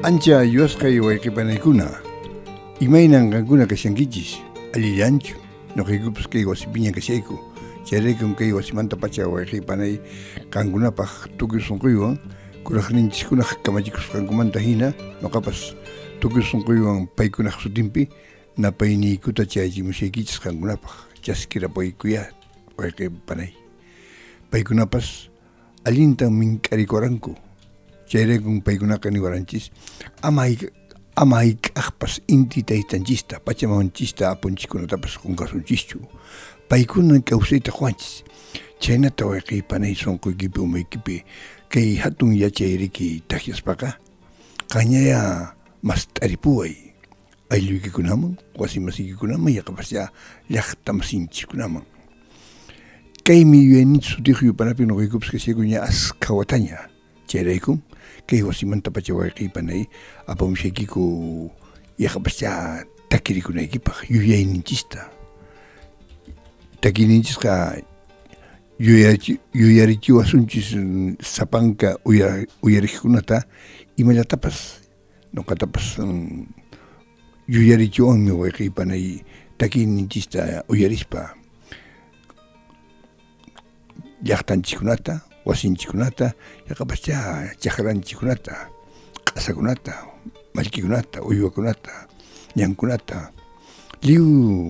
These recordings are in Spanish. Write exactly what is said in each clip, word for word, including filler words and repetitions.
Ancha yuasqay wayqipanaykuna imaynan qankuna kashankichis allillanchu noqaykupas kay wasipiña kashayku chayraykun kay wasimanta pacha wayqipanay qankunapaq tukuy sunquywan kuraqninchikkunaq kamachikusqankumanta hina noqapas tukuy sunquywan paykunaq sutinpi napayniykuta chaychimushaykichis qankunapaq chaskirapaykuya wayqipanay paykunapas allintan mink'arikuranku chayraykun paykunaqa niwaranchis amay amay k'aqpas inti taytanchista pachamamanchista apunchikkunatapas qunqasunchischu paykuna kawsayta quwanchis chaynata wayqipanay sunquykipi umaykipi kay hatun yachayriki takyaspaqa qañaya mas t'aripuway aylluykikunaman wasimasiykunaman yaqapasya llaqta masinchikkunaman kaymi yuyaynita sutiq yupanapi noqaykupas kashaykuña asqa wataña chayraykun kay wasimanta pacha wayqipanay apamushaykiku yaqapasya takirikunaykipaq yuyayninchista takirinchisqa yuyarichiwasunchis sapanka uyariqkunata imallatapas noqatapas yuyarichiwanmi wayqipanay takirninchista uyarispa llaqtanchikkunata wasinchikkunata yaqapasya chaqranchikkunata q'asakunata mallkikunata uywakunata ñankunata liw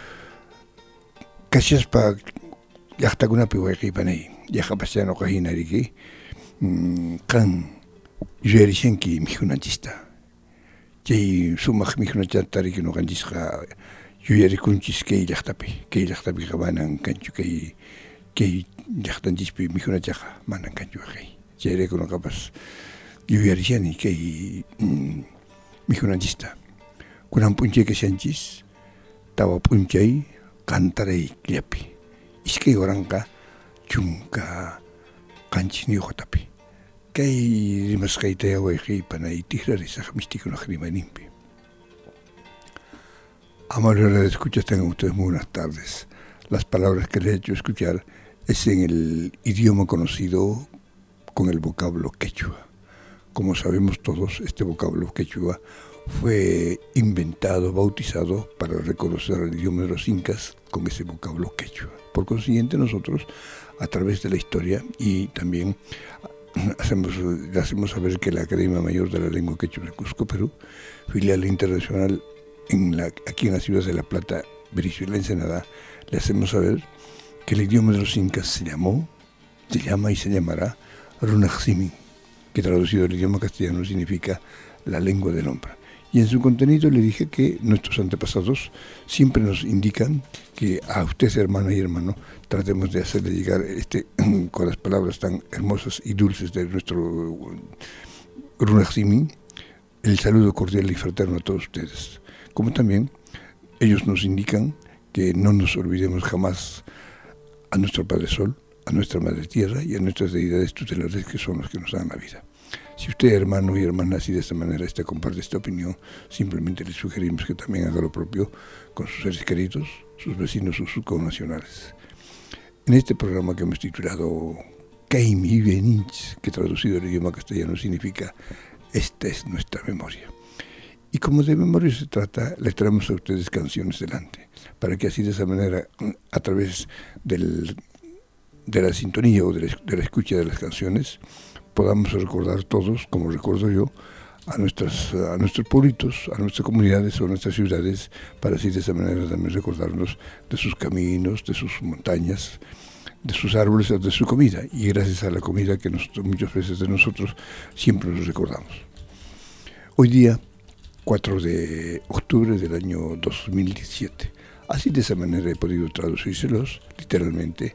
kashaspa llaqtakunapi wayqipanay yaqapasya noqa hina riki qan yuyarishanki mikhunanchista chay sumaq mikhunachata riki noqanchisqa yuyarikunchis kay llaqtapi kay llaqtapiqa manan kanchu kay kay llaqtanchispi mikhunachaqa manan kanchu waqay chayrayku noqapas yuyarishani kay mikhunanchista kunan p'unchay kashanchis tawa p'unchay qantaray killapi iskay waranqa chunka qanchis niuqatapi kay rimasqaytaya wayqiypanay tiqrarisaq mistikunaq rimayninpi. Amables escuchas, tengan ustedes muy buenas tardes. Las palabras que les he hecho escuchar es en el idioma conocido con el vocablo quechua. Como sabemos todos, este vocablo quechua fue inventado, bautizado para reconocer el idioma de los incas con ese vocablo quechua. Por consiguiente, nosotros, a través de la historia y también hacemos, hacemos saber que la Academia Mayor de la Lengua Quechua de Cusco, Perú, filial internacional en la, aquí en la ciudad de La Plata, Berizo y La Ensenada, le hacemos saber que el idioma de los incas se llamó, se llama y se llamará Runaximi, que traducido al idioma castellano significa la lengua del hombre. Y en su contenido le dije que nuestros antepasados siempre nos indican que a usted, hermana y hermano, tratemos de hacerle llegar este con las palabras tan hermosas y dulces de nuestro Runaximi, el saludo cordial y fraterno a todos ustedes. Como también ellos nos indican que no nos olvidemos jamás a nuestro Padre Sol, a nuestra Madre Tierra y a nuestras deidades tutelares que son los que nos dan la vida. Si usted, hermano y hermana, así de esta manera este, comparte esta opinión, simplemente le sugerimos que también haga lo propio con sus seres queridos, sus vecinos o sus connacionales. En este programa que hemos titulado Kaimi Beninch, que traducido al idioma castellano significa esta es nuestra memoria. Y como de memoria se trata, les traemos a ustedes canciones delante, para que así de esa manera, a través del, de la sintonía o de la, de la escucha de las canciones, podamos recordar todos, como recuerdo yo, a, nuestras, a nuestros pueblitos, a nuestras comunidades o a nuestras ciudades, para así de esa manera también recordarnos de sus caminos, de sus montañas, de sus árboles, de su comida. Y gracias a la comida que nosotros, muchas veces de nosotros siempre nos recordamos. Hoy día, cuatro de octubre del año dos mil diecisiete. Así de esa manera he podido traducírselos literalmente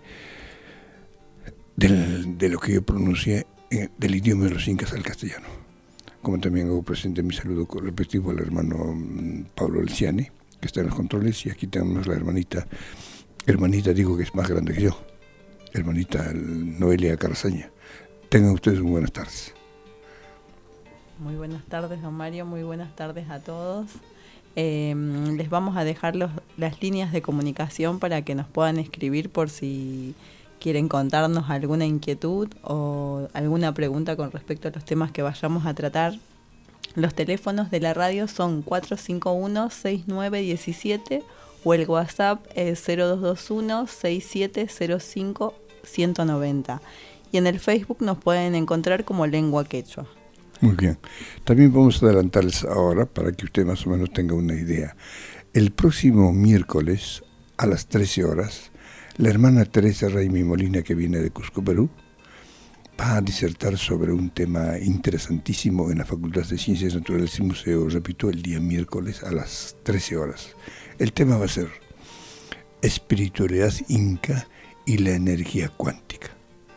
del, de lo que yo pronuncié eh, del idioma de los incas al castellano. Como también hago presente mi saludo respectivo al hermano Pablo Elciani, que está en los controles, y aquí tenemos la hermanita, hermanita digo que es más grande que yo, hermanita Noelia Carrazaña. Tengan ustedes muy buenas tardes. Muy buenas tardes, don Mario, muy buenas tardes a todos. Eh, les vamos a dejar los, las líneas de comunicación para que nos puedan escribir por si quieren contarnos alguna inquietud o alguna pregunta con respecto a los temas que vayamos a tratar. Los teléfonos de la radio son cuatro cinco uno, seis nueve uno siete o el WhatsApp es cero dos dos uno, seis siete cero cinco, uno nueve cero. Y en el Facebook nos pueden encontrar como Lengua Quechua. Muy bien. También vamos a adelantarles ahora para que usted más o menos tenga una idea. El próximo miércoles a las trece horas, la hermana Teresa Raimi Molina, que viene de Cusco, Perú, va a disertar sobre un tema interesantísimo en la Facultad de Ciencias Naturales y Museo, repito, el día miércoles a las trece horas. El tema va a ser espiritualidad inca y la energía cuántica.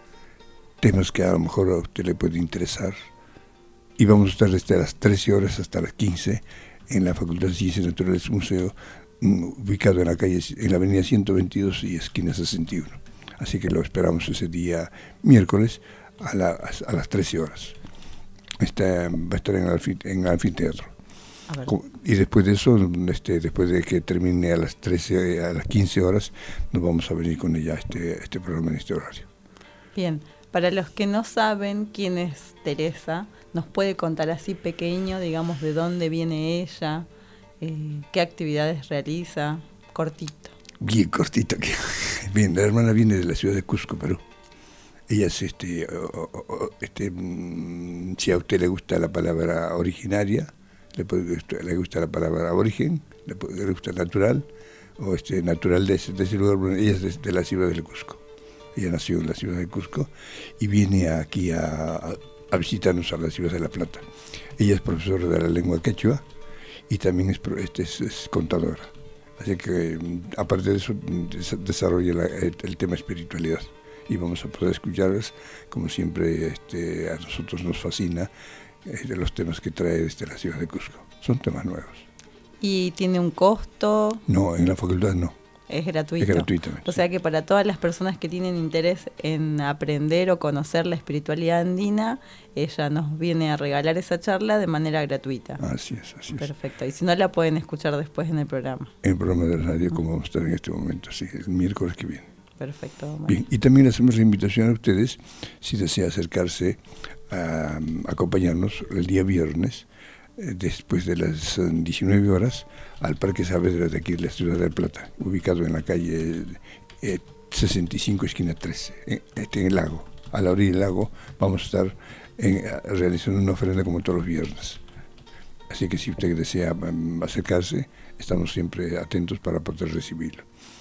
Temas que a lo mejor a usted le puede interesar. Y vamos a estar desde las trece horas hasta las quince en la Facultad de Ciencias Naturales y Museo, ubicado en la calle, en la avenida ciento veintidós y esquina sesenta y uno. Así que lo esperamos ese día miércoles a, la, a las trece horas. Está, va a estar en el, en el anfiteatro. Y después de eso, este, después de que termine a las trece, a las quince horas, nos vamos a venir con ella a este, este programa en este horario. Bien, para los que no saben quién es Teresa, ¿nos puede contar así pequeño, digamos, de dónde viene ella, eh, qué actividades realiza? Cortito. Bien cortito. Bien, la hermana viene de la ciudad de Cusco, Perú. Ella es, este, este, si a usted le gusta la palabra originaria, le, puede, le gusta la palabra aborigen, le, puede, le gusta natural, o este, natural de ese, de ese lugar. Bueno, ella es de, de la ciudad de Cusco. Ella nació en la ciudad de Cusco y viene aquí a, a, a visitarnos a la ciudad de La Plata. Ella es profesora de la lengua quechua y también es, este, es, es contadora. Así que, aparte de eso, desarrolla la, el, el tema espiritualidad. Y vamos a poder escucharlas, como siempre este, a nosotros nos fascina, eh, de los temas que trae desde la ciudad de Cusco. Son temas nuevos. ¿Y tiene un costo? No, en la facultad no. Es gratuito. Es gratuitamente. O sea que para todas las personas que tienen interés en aprender o conocer la espiritualidad andina, ella nos viene a regalar esa charla de manera gratuita. Así es, así es. Perfecto. Y si no, la pueden escuchar después en el programa. En el programa de radio, como vamos a estar en este momento, sí, el miércoles que viene. Perfecto. Bien, y también hacemos la invitación a ustedes, si desea acercarse a, a acompañarnos el día viernes, después de las diecinueve horas, al Parque Saavedra de aquí de la ciudad de La Plata, ubicado en la calle eh, sesenta y cinco, esquina trece, eh, este, en el lago. A la orilla del lago vamos a estar en, realizando una ofrenda como todos los viernes. Así que si usted desea um, acercarse, estamos siempre atentos para poder recibirlo.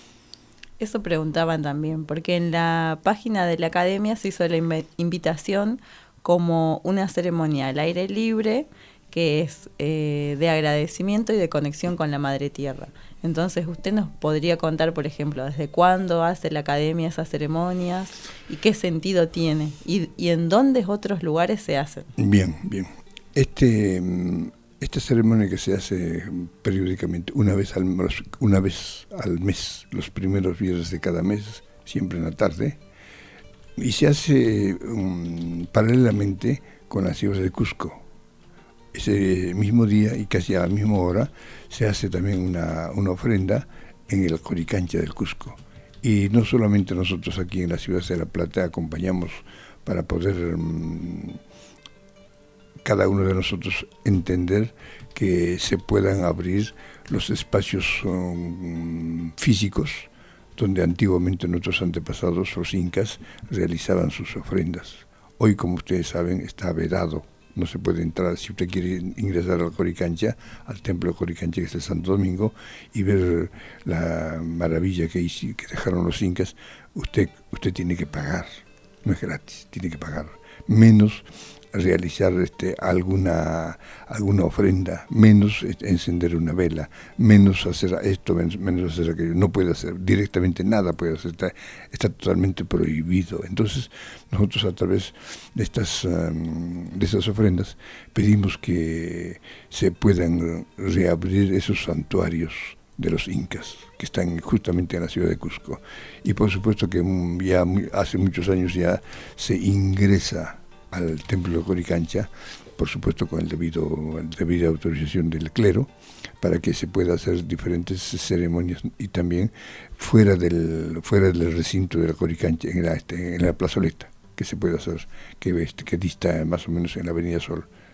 Eso preguntaban también, porque en la página de la academia se hizo la inv- invitación como una ceremonia al aire libre, que es eh, de agradecimiento y de conexión con la Madre Tierra. Entonces, usted nos podría contar, por ejemplo, desde cuándo hace la academia esas ceremonias y qué sentido tiene y, y en dónde otros lugares se hacen. Bien, bien. Este, esta ceremonia que se hace periódicamente, una vez al, una vez al mes, los primeros viernes de cada mes, siempre en la tarde, y se hace um, paralelamente con las ciudades de Cusco. Ese mismo día y casi a la misma hora se hace también una, una ofrenda en el Coricancha del Cusco. Y no solamente nosotros aquí en la ciudad de La Plata acompañamos para poder um, cada uno de nosotros entender que se puedan abrir los espacios um, físicos donde antiguamente nuestros antepasados, los incas, realizaban sus ofrendas. Hoy, como ustedes saben, está vedado. No se puede entrar. Si usted quiere ingresar al Coricancha, al templo de Coricancha, que es el Santo Domingo, y ver la maravilla que, hizo, que dejaron los incas, usted, usted tiene que pagar. No es gratis, tiene que pagar. Menos realizar este, alguna, alguna ofrenda, menos este, encender una vela, menos hacer esto, menos, menos hacer aquello. No puede hacer directamente nada, puede hacer, está, está totalmente prohibido. Entonces, nosotros a través de estas, um, de estas ofrendas pedimos que se puedan reabrir esos santuarios de los incas, que están justamente en la ciudad de Cusco. Y por supuesto que ya hace muchos años ya se ingresa al templo de Coricancha, por supuesto con el debido, la debida autorización del clero, para que se pueda hacer diferentes ceremonias y también fuera del fuera del recinto de la Coricancha, en la, este, en la plazoleta, que se puede hacer, que, este, que dista más o menos en la Avenida Sol,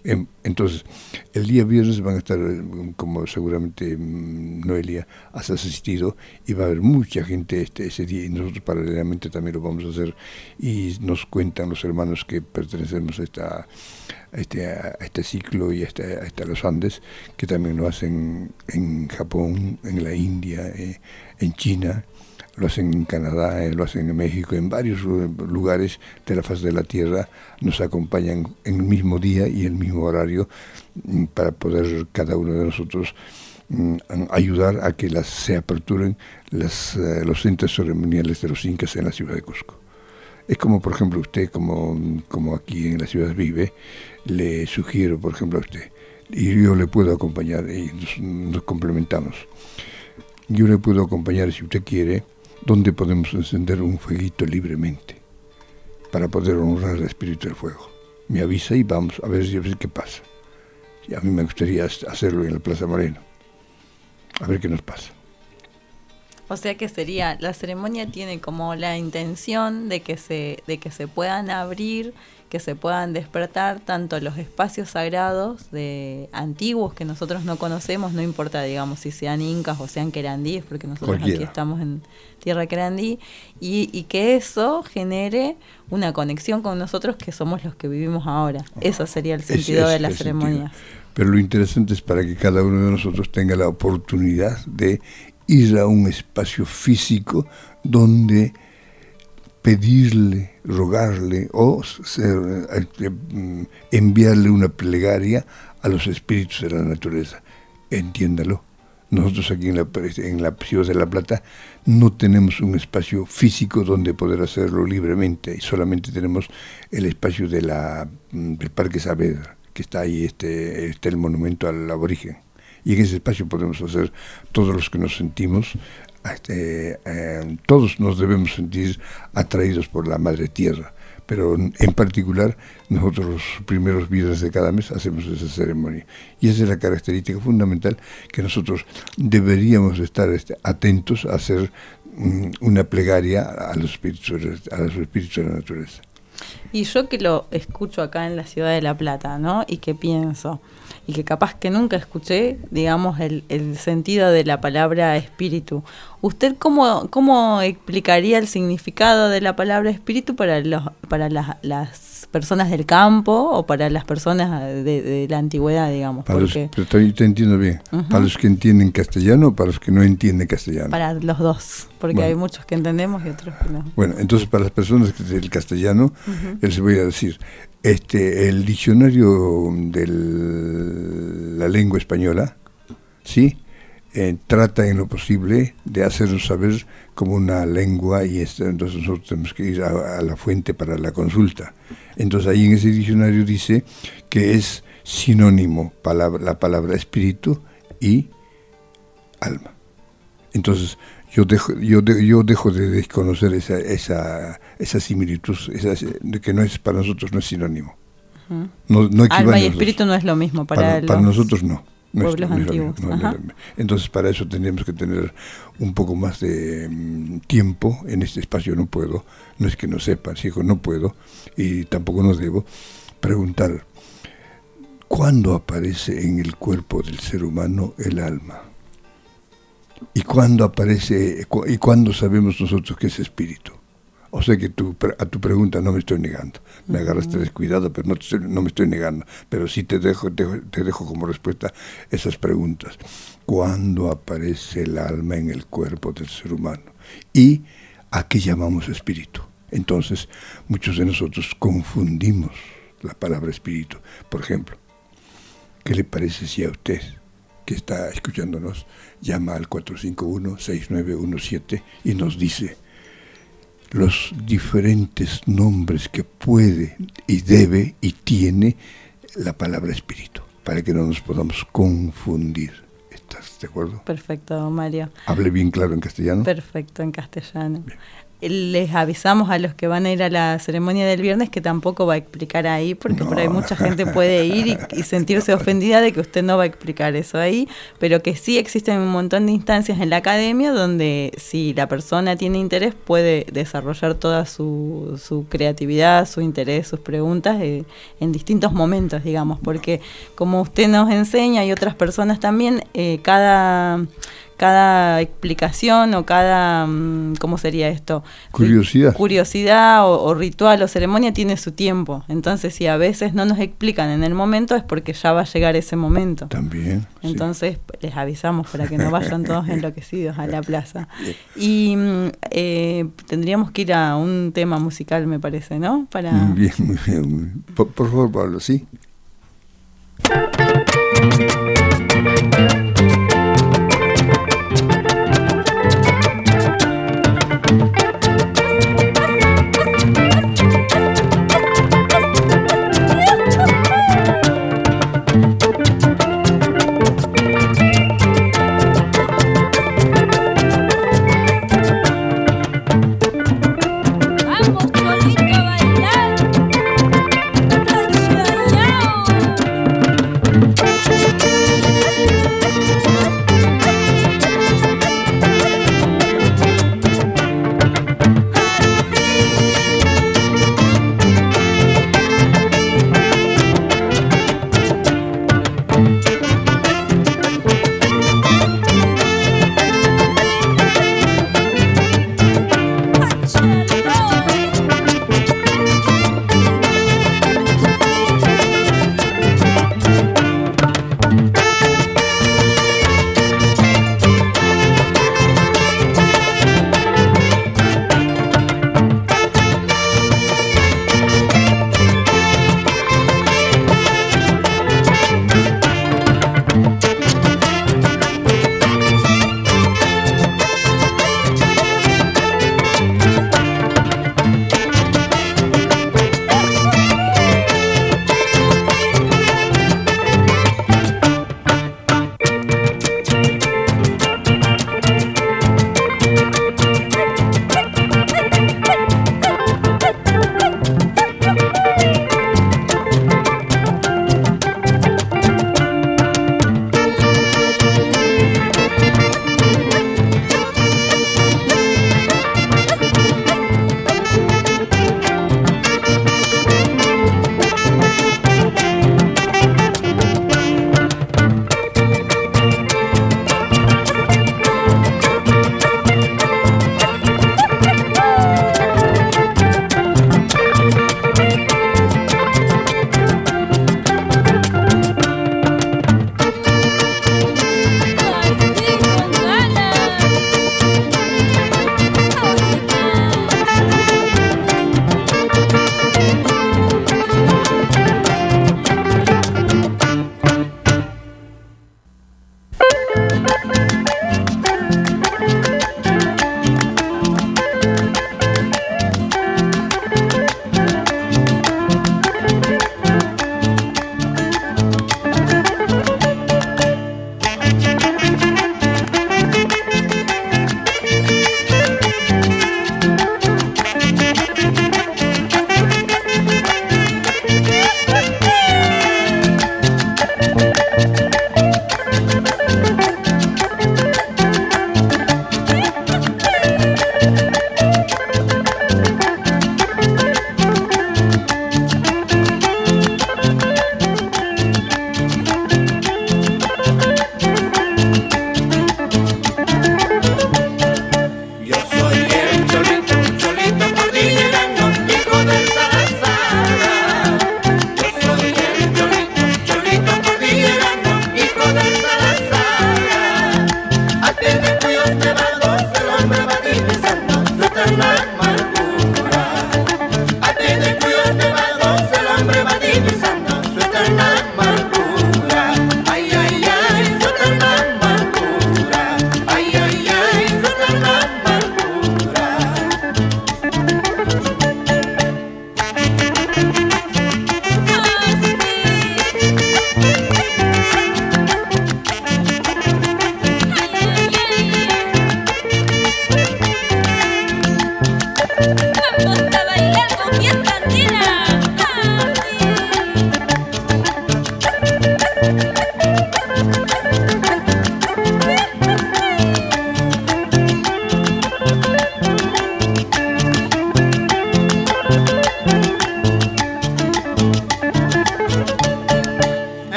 Entonces, el día viernes van a estar, como seguramente Noelia has asistido, y va a haber mucha gente este, ese día, y nosotros paralelamente también lo vamos a hacer, y nos cuentan los hermanos que pertenecemos a, esta, a, este, a este ciclo y a, este, a, este, a los Andes, que también lo hacen en Japón, en la India, eh, en China, lo hacen en Canadá, eh, lo hacen en México, en varios lugares de la faz de la Tierra, nos acompañan en el mismo día y el mismo horario mm, para poder cada uno de nosotros mm, ayudar a que las, se aperturen las, uh, los centros ceremoniales de los incas en la ciudad de Cusco. Es como, por ejemplo, usted, como, como aquí en la ciudad vive, le sugiero, por ejemplo, a usted, y yo le puedo acompañar, y nos, nos complementamos. Yo le puedo acompañar, si usted quiere, donde podemos encender un fueguito libremente para poder honrar el espíritu del fuego. Me avisa y vamos a ver, a ver qué pasa. Y a mí me gustaría hacerlo en la Plaza Moreno. A ver qué nos pasa. O sea que sería, la ceremonia tiene como la intención de que se, de que se puedan abrir, que se puedan despertar tanto los espacios sagrados de antiguos que nosotros no conocemos, no importa, digamos, si sean incas o sean querandíes, porque nosotros Cualquiera. Aquí estamos en tierra querandí, y, y que eso genere una conexión con nosotros que somos los que vivimos ahora. Eso sería el sentido es, es, de la ceremonia. Pero lo interesante es para que cada uno de nosotros tenga la oportunidad de ir a un espacio físico donde pedirle, rogarle o ser, eh, enviarle una plegaria a los espíritus de la naturaleza. Entiéndalo. Nosotros aquí en la, en la Ciudad de La Plata no tenemos un espacio físico donde poder hacerlo libremente, y solamente tenemos el espacio de la, del Parque Saavedra, que está ahí, este, está el monumento al aborigen. Y en ese espacio podemos hacer todos los que nos sentimos, este, eh, todos nos debemos sentir atraídos por la Madre Tierra, pero en particular nosotros los primeros viernes de cada mes hacemos esa ceremonia. Y esa es la característica fundamental, que nosotros deberíamos estar este, atentos a hacer um, una plegaria a los espíritus, a los espíritus de la naturaleza. Y yo que lo escucho acá en la ciudad de La Plata, ¿no? Y que pienso, y que capaz que nunca escuché, digamos, el, el sentido de la palabra espíritu. ¿Usted cómo, cómo explicaría el significado de la palabra espíritu para los, para las, las personas del campo o para las personas de, de la antigüedad, digamos? Para Porque, los, pero te entiendo bien. Uh-huh. ¿Para los que entienden castellano o para los que no entienden castellano? Para los dos, porque bueno, hay muchos que entendemos y otros que no. Bueno, entonces para las personas que del castellano, uh-huh, les voy a decir, este, el diccionario de la lengua española, ¿sí?, Eh, trata en lo posible de hacernos saber como una lengua, y esto, entonces nosotros tenemos que ir a, a la fuente para la consulta. Entonces ahí en ese diccionario dice que es sinónimo palabra, la palabra espíritu y alma. Entonces yo dejo, yo de, yo dejo de desconocer esa esa esa similitud, esa, de que no es, para nosotros no es sinónimo. Uh-huh. No, no alma y espíritu no es lo mismo para, para, los... para nosotros no. No pueblos es, no antiguos. No, no, no. Entonces para eso tendríamos que tener un poco más de um, tiempo. En este espacio no puedo, no es que no sepa, sigo, no puedo, y tampoco no debo preguntar cuándo aparece en el cuerpo del ser humano el alma, y cuándo aparece, y cuándo sabemos nosotros que es espíritu. O sea que tu, a tu pregunta no me estoy negando. Me agarraste descuidado, pero no, te, no me estoy negando. Pero sí te dejo, te, te dejo como respuesta esas preguntas. ¿Cuándo aparece el alma en el cuerpo del ser humano? ¿Y a qué llamamos espíritu? Entonces, muchos de nosotros confundimos la palabra espíritu. Por ejemplo, ¿qué le parece si a usted, que está escuchándonos, llama al cuatro cinco uno, seis nueve uno siete y nos dice los diferentes nombres que puede y debe y tiene la palabra espíritu, para que no nos podamos confundir? ¿Estás de acuerdo? Perfecto, Mario. ¿Hable bien claro en castellano? Perfecto, en castellano. Bien. les avisamos a los que van a ir a la ceremonia del viernes que tampoco va a explicar ahí, porque no. por ahí mucha gente puede ir y, y sentirse ofendida de que usted no va a explicar eso ahí, pero que sí existen un montón de instancias en la academia donde si la persona tiene interés puede desarrollar toda su, su creatividad, su interés, sus preguntas eh, en distintos momentos, digamos, porque como usted nos enseña y otras personas también, eh, cada... cada explicación o cada, ¿cómo sería esto? Curiosidad. Curiosidad o, o ritual o ceremonia tiene su tiempo. Entonces, si a veces no nos explican en el momento, es porque ya va a llegar ese momento. También. Entonces, sí. les avisamos para que no vayan todos enloquecidos a la plaza. Y eh, tendríamos que ir a un tema musical, me parece, ¿no? Para... Muy bien, muy bien. Muy bien. Por, por favor, Pablo, sí. Thank you.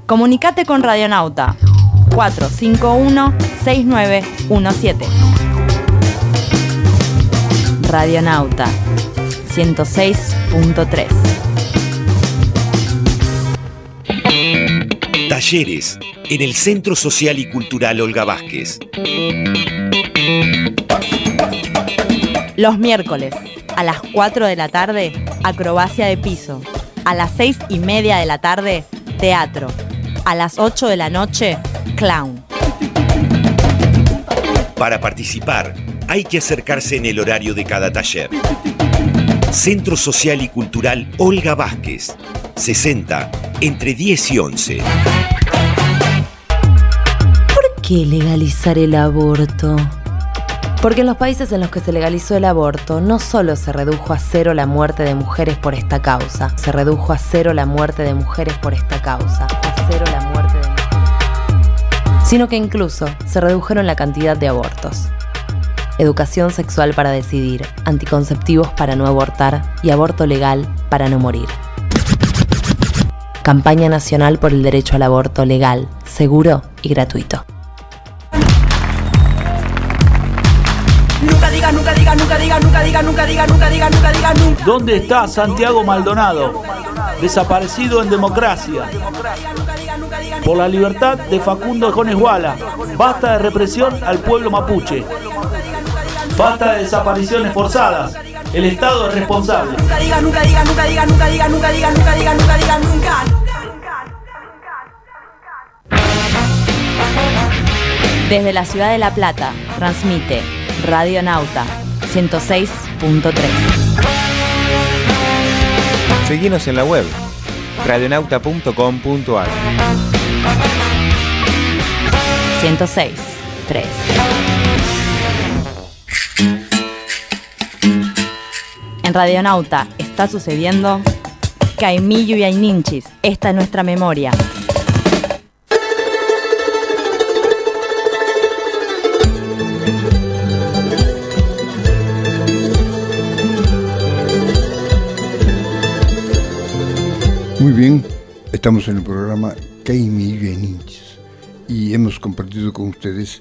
Comunicate con Radionauta cuatro cinco uno seis nueve uno siete. Radionauta ciento seis punto tres. Talleres en el Centro Social y Cultural Olga Vázquez. Los miércoles a las cuatro de la tarde, acrobacia de piso. A las seis y media de la tarde, teatro. A las ocho de la noche, clown. Para participar, hay que acercarse en el horario de cada taller. Centro Social y Cultural Olga Vázquez, sesenta, entre diez y once. ¿Por qué legalizar el aborto? Porque en los países en los que se legalizó el aborto, no solo se redujo a cero la muerte de mujeres por esta causa, se redujo a cero la muerte de mujeres por esta causa, a cero la muerte de mujeres, sino que incluso se redujeron la cantidad de abortos. Educación sexual para decidir, anticonceptivos para no abortar y aborto legal para no morir. Campaña Nacional por el Derecho al Aborto legal, seguro y gratuito. Nunca diga, nunca diga, nunca diga, nunca diga, nunca diga, nunca diga, nunca diga, nunca. ¿Dónde está Santiago Maldonado? Desaparecido en democracia. Por la libertad de Facundo Jones Guala. Basta de represión al pueblo mapuche. Basta de desapariciones forzadas. El Estado es responsable. Nunca diga, nunca diga, nunca diga, nunca diga, nunca diga, nunca diga, nunca diga, nunca. Desde la ciudad de La Plata, transmite Radionauta ciento seis punto tres. Seguinos en la web radionauta punto com punto ar. ciento seis punto tres. En Radionauta está sucediendo Caimillo y Aininchis. Esta es nuestra memoria. Muy bien, estamos en el programa Caimillo y Aininchis y hemos compartido con ustedes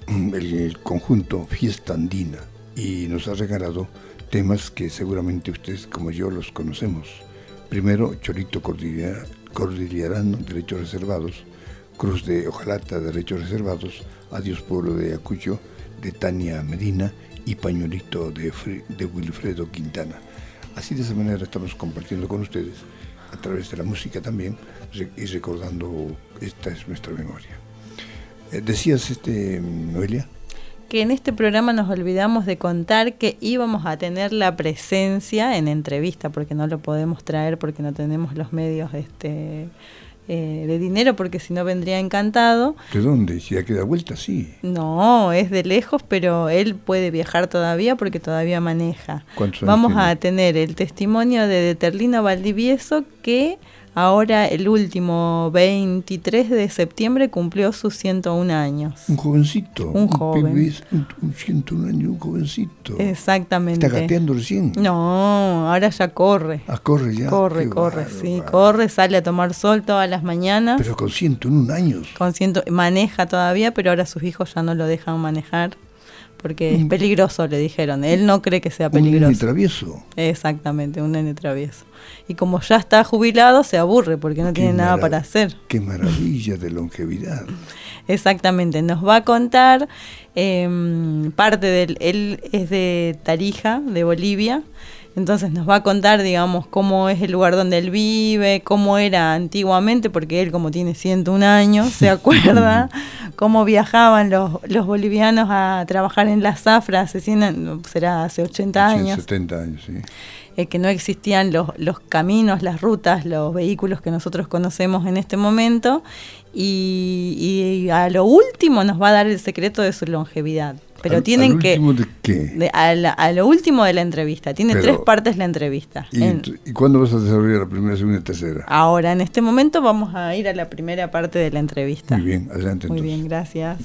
el conjunto Fiesta Andina y nos ha regalado temas que seguramente ustedes como yo los conocemos. Primero, Chorito Cordillera, Cordillerano, Derechos Reservados, Cruz de Ojalata, Derechos Reservados, Adiós Pueblo de Ayacucho, de Tania Medina y Pañuelito de, de Wilfredo Quintana. Así de esa manera estamos compartiendo con ustedes a través de la música también y recordando esta es nuestra memoria. Eh, decías, este, Noelia, que en este programa nos olvidamos de contar que íbamos a tener la presencia en entrevista, porque no lo podemos traer porque no tenemos los medios este eh, de dinero, porque si no vendría encantado. ¿De dónde? Si ya queda vuelta, sí. No, es de lejos, pero él puede viajar todavía porque todavía maneja. ¿Cuántos años Vamos tiene? a tener el testimonio de Deterlino Valdivieso, que ahora el último veintitrés de septiembre cumplió sus ciento un años. Un jovencito. Un joven. Bebé, un, un ciento un años, un jovencito. Exactamente. ¿Está gateando recién? No, ahora ya corre. Ah, corre ya. Corre, Qué corre, bárbaro. sí, corre, sale a tomar sol todas las mañanas. Pero con ciento un años. Con ciento, maneja todavía, pero ahora sus hijos ya no lo dejan manejar porque es peligroso, le dijeron. Él no cree que sea peligroso. Un nene travieso. Exactamente, un nene travieso. Y como ya está jubilado, se aburre porque no Qué tiene nada marav- para hacer. Qué maravilla de longevidad. Exactamente, nos va a contar eh, parte del... Él es de Tarija, de Bolivia, entonces nos va a contar, digamos, cómo es el lugar donde él vive, cómo era antiguamente, porque él, como tiene ciento un años, se acuerda cómo viajaban los, los bolivianos a trabajar en la zafra hace cien, será hace ochenta años. setenta años, sí. Eh, que no existían los, los caminos, las rutas, los vehículos que nosotros conocemos en este momento, y, y a lo último nos va a dar el secreto de su longevidad. Pero ¿Al- tienen al que... último de qué? de- a, la- a lo último de la entrevista. Tiene Pero- tres partes la entrevista. ¿Y, En- ¿Y cuándo vas a desarrollar la primera, segunda y tercera? ahora, en este momento, vamos a ir a la primera parte de la entrevista. Muy bien, adelante Muy entonces. bien, gracias.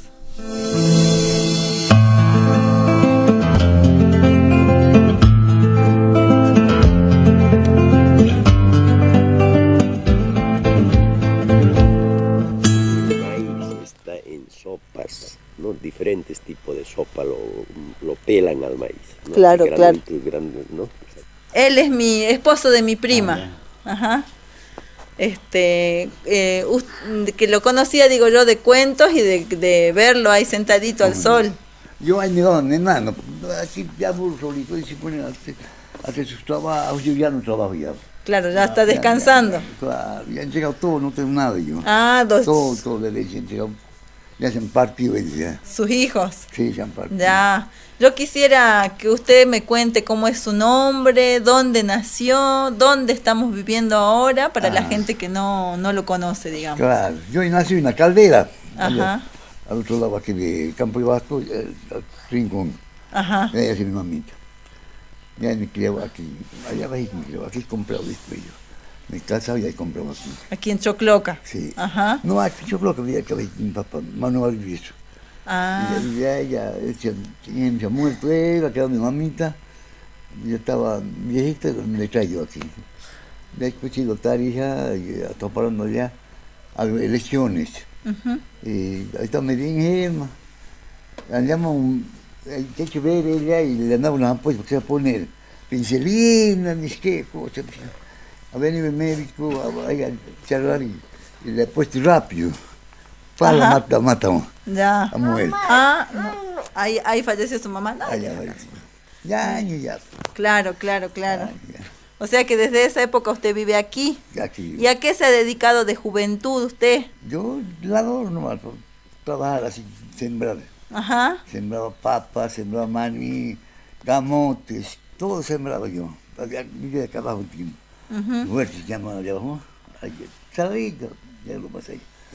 lo pelan al maíz, ¿no? Claro, claro. Grande, ¿no? Él es mi esposo de mi prima. Ah, ajá. Este, eh, que lo conocía, digo yo, de cuentos y de, de verlo ahí sentadito al sol. Yo ahí me daban enano, así ya muy solito, y se ponen a hacer, a hacer sus trabajos, yo ya no trabajo ya. Claro, ya está descansando. Ya, ya, claro, ya he entregado todo, no tengo nada yo. Ah, dos. Todo, todo le he entregado. Ya se han partido ellos ya. ¿Sus hijos? Sí, se han partido. Ya. Yo quisiera que usted me cuente cómo es su nombre, dónde nació, dónde estamos viviendo ahora, para ah. la gente que no, no lo conoce, digamos. Claro, yo nací en una caldera. Ajá. Allá, al otro lado aquí de Campo de Basto, el, el Rincón. Ajá. Allá es mi mamita. Ya me criaba aquí, allá abajo me criaba, aquí he comprado después yo. Me casaba y ahí compraba aquí. Aquí en Chocloca. Sí. Ajá. No, aquí en Chocloca, había que mi papá, Manuel Vieso. Ah. Y ya, ya, ya, ya, ya muerto él, ha quedado mi mamita, ya estaba viejita, me traía yo aquí. Después he ido a Tarija, estaba parando allá, a elecciones. Uh-huh. Y ahí está medio enferma. Andamos un techo ver ella y le andaba unas ampollas porque se va a poner pincelina, ni qué cosa. Ha venido el médico a, a charlar y, y le ha puesto rápido. Para la mata, matamos. Ya. Ha muerto. Ah, no. Ahí, ahí falleció su mamá. No, Allá, ya, ya, ya. Claro, claro, claro. Ah, ya. O sea que desde esa época usted vive aquí. Aquí. ¿Y a qué se ha dedicado de juventud usted? Yo lador nomás, trabajar así, sembrar. Ajá. Sembraba papas, sembraba maní, gamotes, todo sembraba yo. Vivía acá abajo un tiempo. Uh-huh. Huerto se llama allá abajo. Salida, ya lo pasé.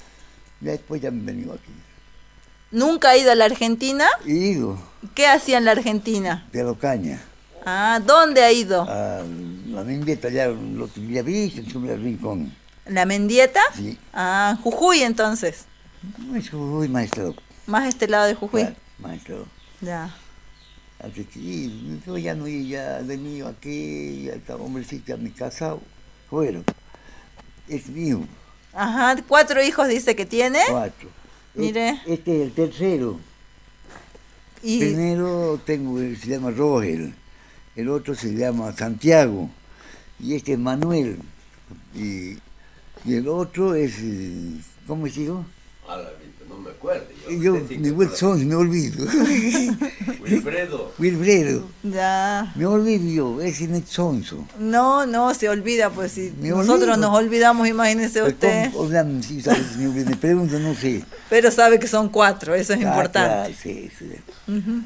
Y después ya me he venido aquí. ¿Nunca ha ido a la Argentina? He ido. ¿Qué hacía en la Argentina? De Locaña. Ah, ¿dónde ha ido? A la Mendieta, allá lo tenía visto, en el Rincón. ¿La Mendieta? Sí. Ah, Jujuy entonces. No es Jujuy, maestro. Más este lado de Jujuy. Claro, maestro. Ya. Así que yo ya no iba de mío aquí, ya estaba hombrecito, ya me he casado. Bueno, es mío. Ajá, cuatro hijos dice que tiene. Cuatro. Mire. Este es el tercero. Y... Primero tengo, se llama Rogel, el otro se llama Santiago, y este es Manuel, y, y el otro es, ¿cómo se dijo? No me acuerdo. Yo, yo me vuelvo son, me olvido. Wilfredo. Wilfredo. Ya. Me olvido yo, ese no es sonso. No, no, se olvida, pues si me nosotros olvido. Nos olvidamos, imagínese usted. ¿Cómo? Si sabes, me, me pregunto, no sé. Pero sabe que son cuatro, eso es ah, importante. Claro, sí, sí. Uh-huh.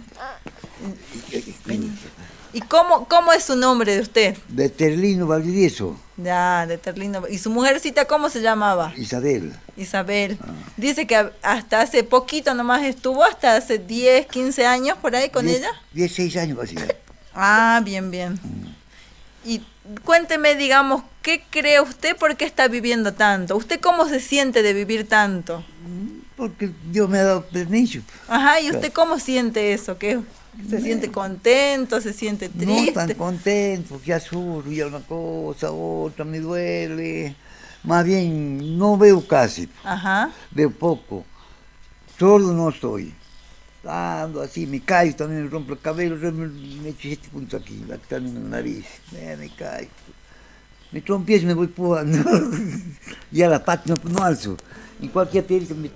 ¿Y cómo, cómo es su nombre de usted? De Terlino Valdivieso. Ya, de Terlino. ¿Y su mujercita cómo se llamaba? Isabel. Isabel. Ah. Dice que hasta hace poquito nomás estuvo, hasta hace diez, quince años por ahí con diez, ella. dieciséis años así. Ah, bien, bien. Mm. Y cuénteme, digamos, ¿qué cree usted por qué está viviendo tanto? ¿Usted cómo se siente de vivir tanto? Porque Dios me ha dado permiso. Ajá, ¿y usted cómo siente eso? ¿Qué? ¿Se siente contento? ¿Se siente triste? No tan contento, ya sufro, ya una cosa, otra, me duele. Más bien, no veo casi. Ajá. Veo poco. Solo no estoy. Ando así, me caigo, también me rompo el cabello, me, me echo este punto aquí, acá en la nariz. Eh, me caigo. Me trompiezo y me voy pujando. Y a la pata no, no alzo. En cualquier piedra me...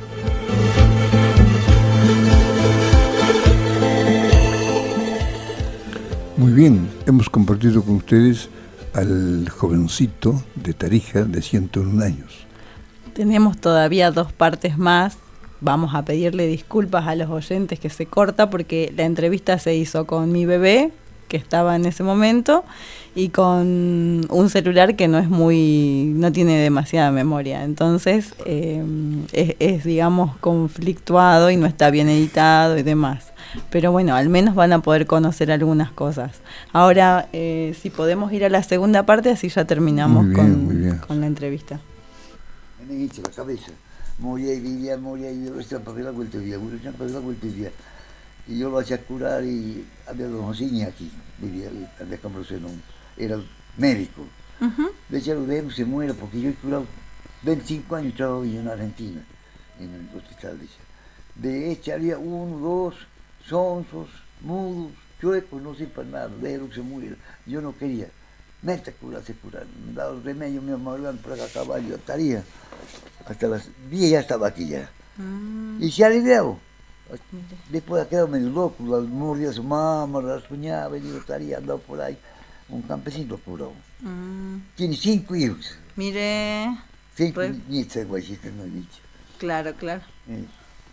Muy bien, hemos compartido con ustedes al jovencito de Tarija de ciento uno años. Tenemos todavía dos partes más. Vamos a pedirle disculpas a los oyentes que se corta porque la entrevista se hizo con mi bebé, que estaba en ese momento, y con un celular que no es muy, no tiene demasiada memoria. Entonces eh, es, es, digamos, conflictuado y no está bien editado y demás. Pero bueno, al menos van a poder conocer algunas cosas. Ahora, eh, si podemos ir a la segunda parte, así ya terminamos muy bien, con, muy bien. con la entrevista. Me he hecho la cabeza. Moría y vivía, moría y yo estaba para la vuelta vía, moría para la vuelta vía. Y yo lo hacía curar y había dos onciñas aquí, vivía, había comprado, era médico. Uh-huh. Decía, lo vemos, se muera, porque yo he curado veinticinco años, trabajo en Argentina, en el hospital, decía. De hecho, había uno, dos, sonsos, mudos, chuecos, no sirven para nada, déjalo que se muera. Yo no quería. Mete a curar, se curar. Me daba el remedio, me amaban por acá a caballo, estaría. Hasta las diez ya estaba aquí ya. Mm. Y se ha aliviado. Después ha quedado medio loco, mordía a su mamá, raspuñaba, y yo estaría andando por ahí. Un campesino curado. Mm. Tiene cinco hijos. Mire. Cinco nietos, guachitas, no he dicho. Claro, claro. Sí.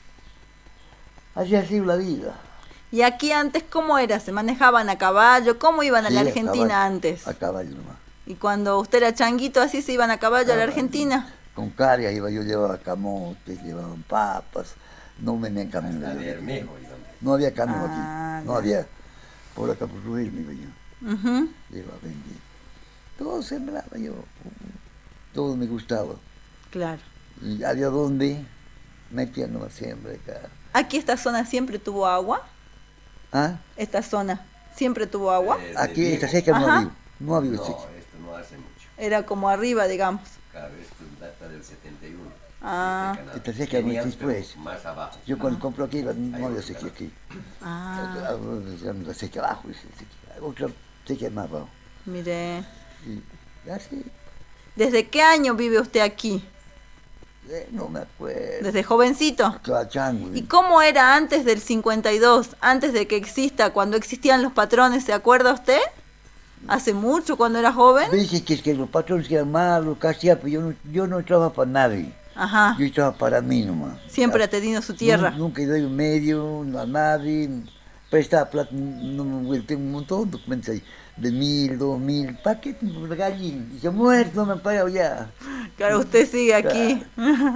Así ha sido la vida. ¿Y aquí antes cómo era? ¿Se manejaban a caballo? ¿Cómo iban a Sí, la a Argentina caballo, antes? A caballo nomás. ¿Y cuando usted era changuito así se iban a caballo caballo. a la Argentina? Con carga iba, yo llevaba camotes, llevaban papas, no venían camino. No había camino ah, aquí, no ya. había. Por acá por Ruiz me iba yo. Uh-huh. Llevaba vendido. Todo sembraba yo, todo me gustaba. Claro. Y había donde metía nomás siempre acá. ¿Aquí esta zona siempre tuvo agua? ¿Ah? ¿Esta zona siempre tuvo agua? Eh, Aquí esta seca no había, no había seca. No, esto no hace mucho. Era como arriba, digamos. Claro, esto data del setenta y uno. Ah. Esta seca no después. Más abajo. Yo cuando ah. compro aquí no había seca aquí. Ah. La seca abajo, otra seca más abajo. Mire. Y así. ¿Desde qué año vive usted aquí? Eh, no me acuerdo. ¿Desde jovencito? Claro, chango. ¿Y cómo era antes del cincuenta y dos? Antes de que exista, cuando existían los patrones, ¿se acuerda usted? ¿Hace mucho, cuando era joven? Dice que, es que los patrones eran malos, casi, pero yo no, yo no trabajaba para nadie. Ajá. Yo trabajaba para mí nomás. Siempre ha tenido su tierra. No, nunca he dado un medio a nadie. Prestaba plata, no me vuelto un montón de documentos ahí. De mil, dos mil, ¿para qué? Gallín. Y se ha muerto, me han pagado ya. Claro, usted sigue aquí. Claro,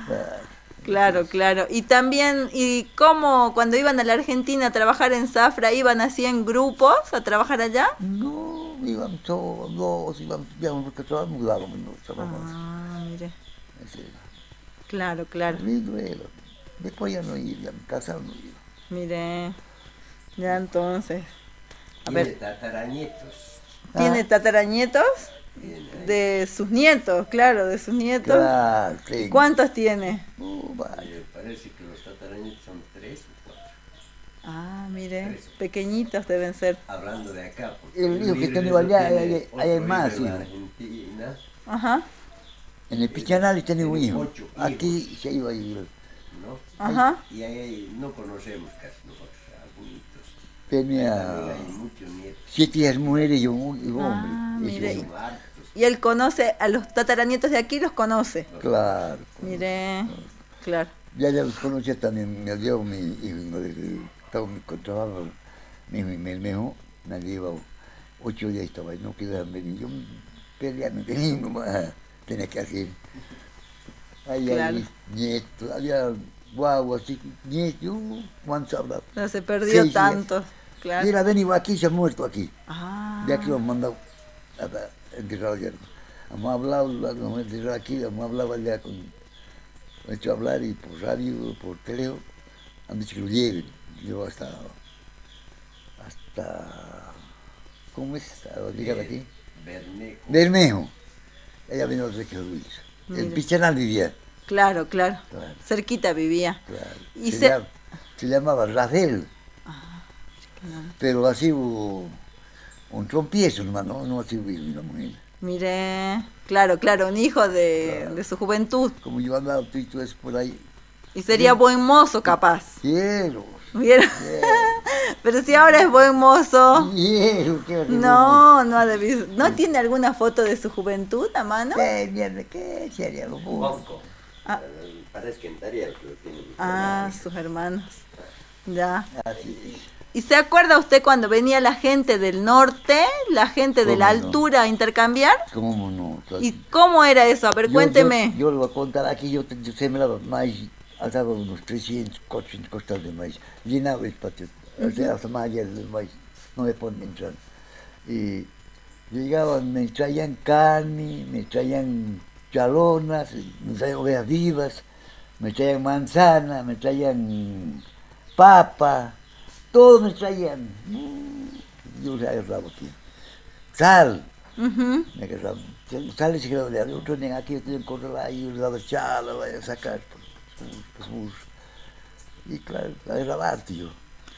claro, claro. Y también, ¿y cómo cuando iban a la Argentina a trabajar en Zafra, iban así en grupos a trabajar allá? No, iban todos, dos, iban, íbamos porque trabajamos, mudábamos, no trabajamos. Ah, mire. Así. Claro, claro. Lindo era. Después ya no iba, me casaron no iba. Mire, ya entonces. A Tiene ver. tataranietos. ¿Tiene Ah. tataranietos? Tiene, de sus nietos, claro, de sus nietos. Claro, sí. ¿Cuántos tiene? Uh, vaya. Me parece que los tataranietos son tres o cuatro. Ah, mire, Tres. pequeñitos deben ser. Hablando de acá. Porque El hijo que Libre tengo allá, tiene hay, otro hay más, hijo en hijo. Argentina. Ajá. En el Pichanal tenía un hijo. Ocho Aquí hijos. se iba a ir. ¿No? Ajá. Y ahí, ahí no conocemos casi nosotros, algunos. Tenía Hay muchos nietos. siete hijas mujeres y un, y un Ah, hombre. mire. Eso. Son hartos. Y él conoce, a los tataranietos de aquí los conoce. Claro. Mire, claro. Ya ya los conocía también, me dio mi hijo, estaba con trabajo, mi mi hijo, me llevaba ocho días estaba ahí, no quedaba venir, yo peleando, tenía nomás, tenía que hacer. Ahí Claro. hay nietos, había guaguas, nietos, ¿cuántos habrá? No se perdió Seis tanto. días. Claro. Y él ha venido aquí, se ha muerto aquí. Ah. De aquí lo han mandado a enterrado ya. Hemos hablado, lo hemos enterrado aquí, hemos hablado allá con, hemos hecho hablar y por radio, por teléfono, han dicho que lo lleven. Yo hasta, hasta, ¿cómo es? ¿A dónde llegar aquí? Bermejo. Bermejo. Ella vino de que Luis. En Mire. Pichanal vivía. Claro, claro, Claro. Cerquita vivía. Claro. Y se, se- llama- se llamaba Rafael, Ah, que no. pero así hubo un trompiezo, hermano, no así hubo una mujer. Mire, claro, claro, un hijo de, Claro. de su juventud. Como yo andaba tú y tú es por ahí. Y sería buen mozo, capaz. Quiero, ¿Vieron? Pero si ahora es buen mozo. quiero, quiero. No, no ha debido. ¿No tiene alguna foto de su juventud a mano? ¿Qué mierda? ¿Qué sería lo bueno? Poco. Ah. Eh, Parece que en Tariel que lo tiene. Ah, sus hermanos. Ya. Así. ¿Y se acuerda usted cuando venía la gente del norte, la gente de la ¿Cómo no? altura a intercambiar? ¿Cómo no? ¿Y cómo era eso? A ver, Yo- cuénteme. Yo, yo lo voy a contar aquí, yo, yo sembraba maíz, alzaba unos trescientos, cuatrocientos costales de maíz, llenaba el patio, o sea, hasta más allá del maíz, no me ponen entrar. Y llegaban, me traían carne, me traían chalonas, me traían ovejas vivas, me traían manzana, me traían papa, todo me traían. Mm, Yo agarraba aquí. Sal, Ujú. me agarraba. Sal y se quedaba de otro tenían aquí, tenían que correr ahí, yo le daba chala, vaya a sacar por, por, por, por. Y claro, agarraba harto yo.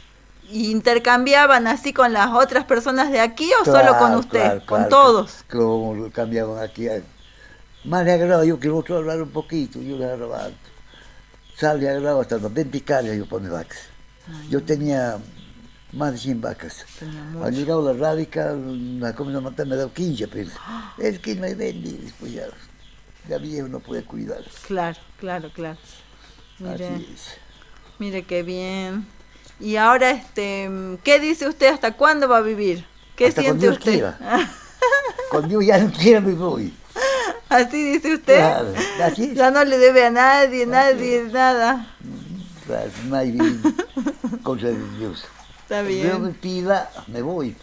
¿Y intercambiaban así con las otras personas de aquí o Claro, solo con usted? claro, ¿Con claro, todos? Como cambiaban aquí. Más le agarraba yo que el otro hablar un poquito, yo le agarraba alto. Sal le agarraba hasta las veinte caras yo pone vacas. Ay, yo tenía más de cien vacas. Al llegar a la rádica, la comida matar me ha dado quince pesos. Es que me vende y después ya, ya viejo no puede cuidar. Claro, claro, claro. Mire, así es. Mire qué bien. Y ahora, este, ¿qué dice usted? ¿Hasta cuándo va a vivir? ¿Qué hasta siente cuando Dios usted? Quiera. Cuando Dios ya no quiera me voy. ¿Así dice usted? Claro, así es. Ya no le debe a nadie, nadie, nada. Claro, nadie, cosa de Dios. Está bien. Dios me pida, me voy.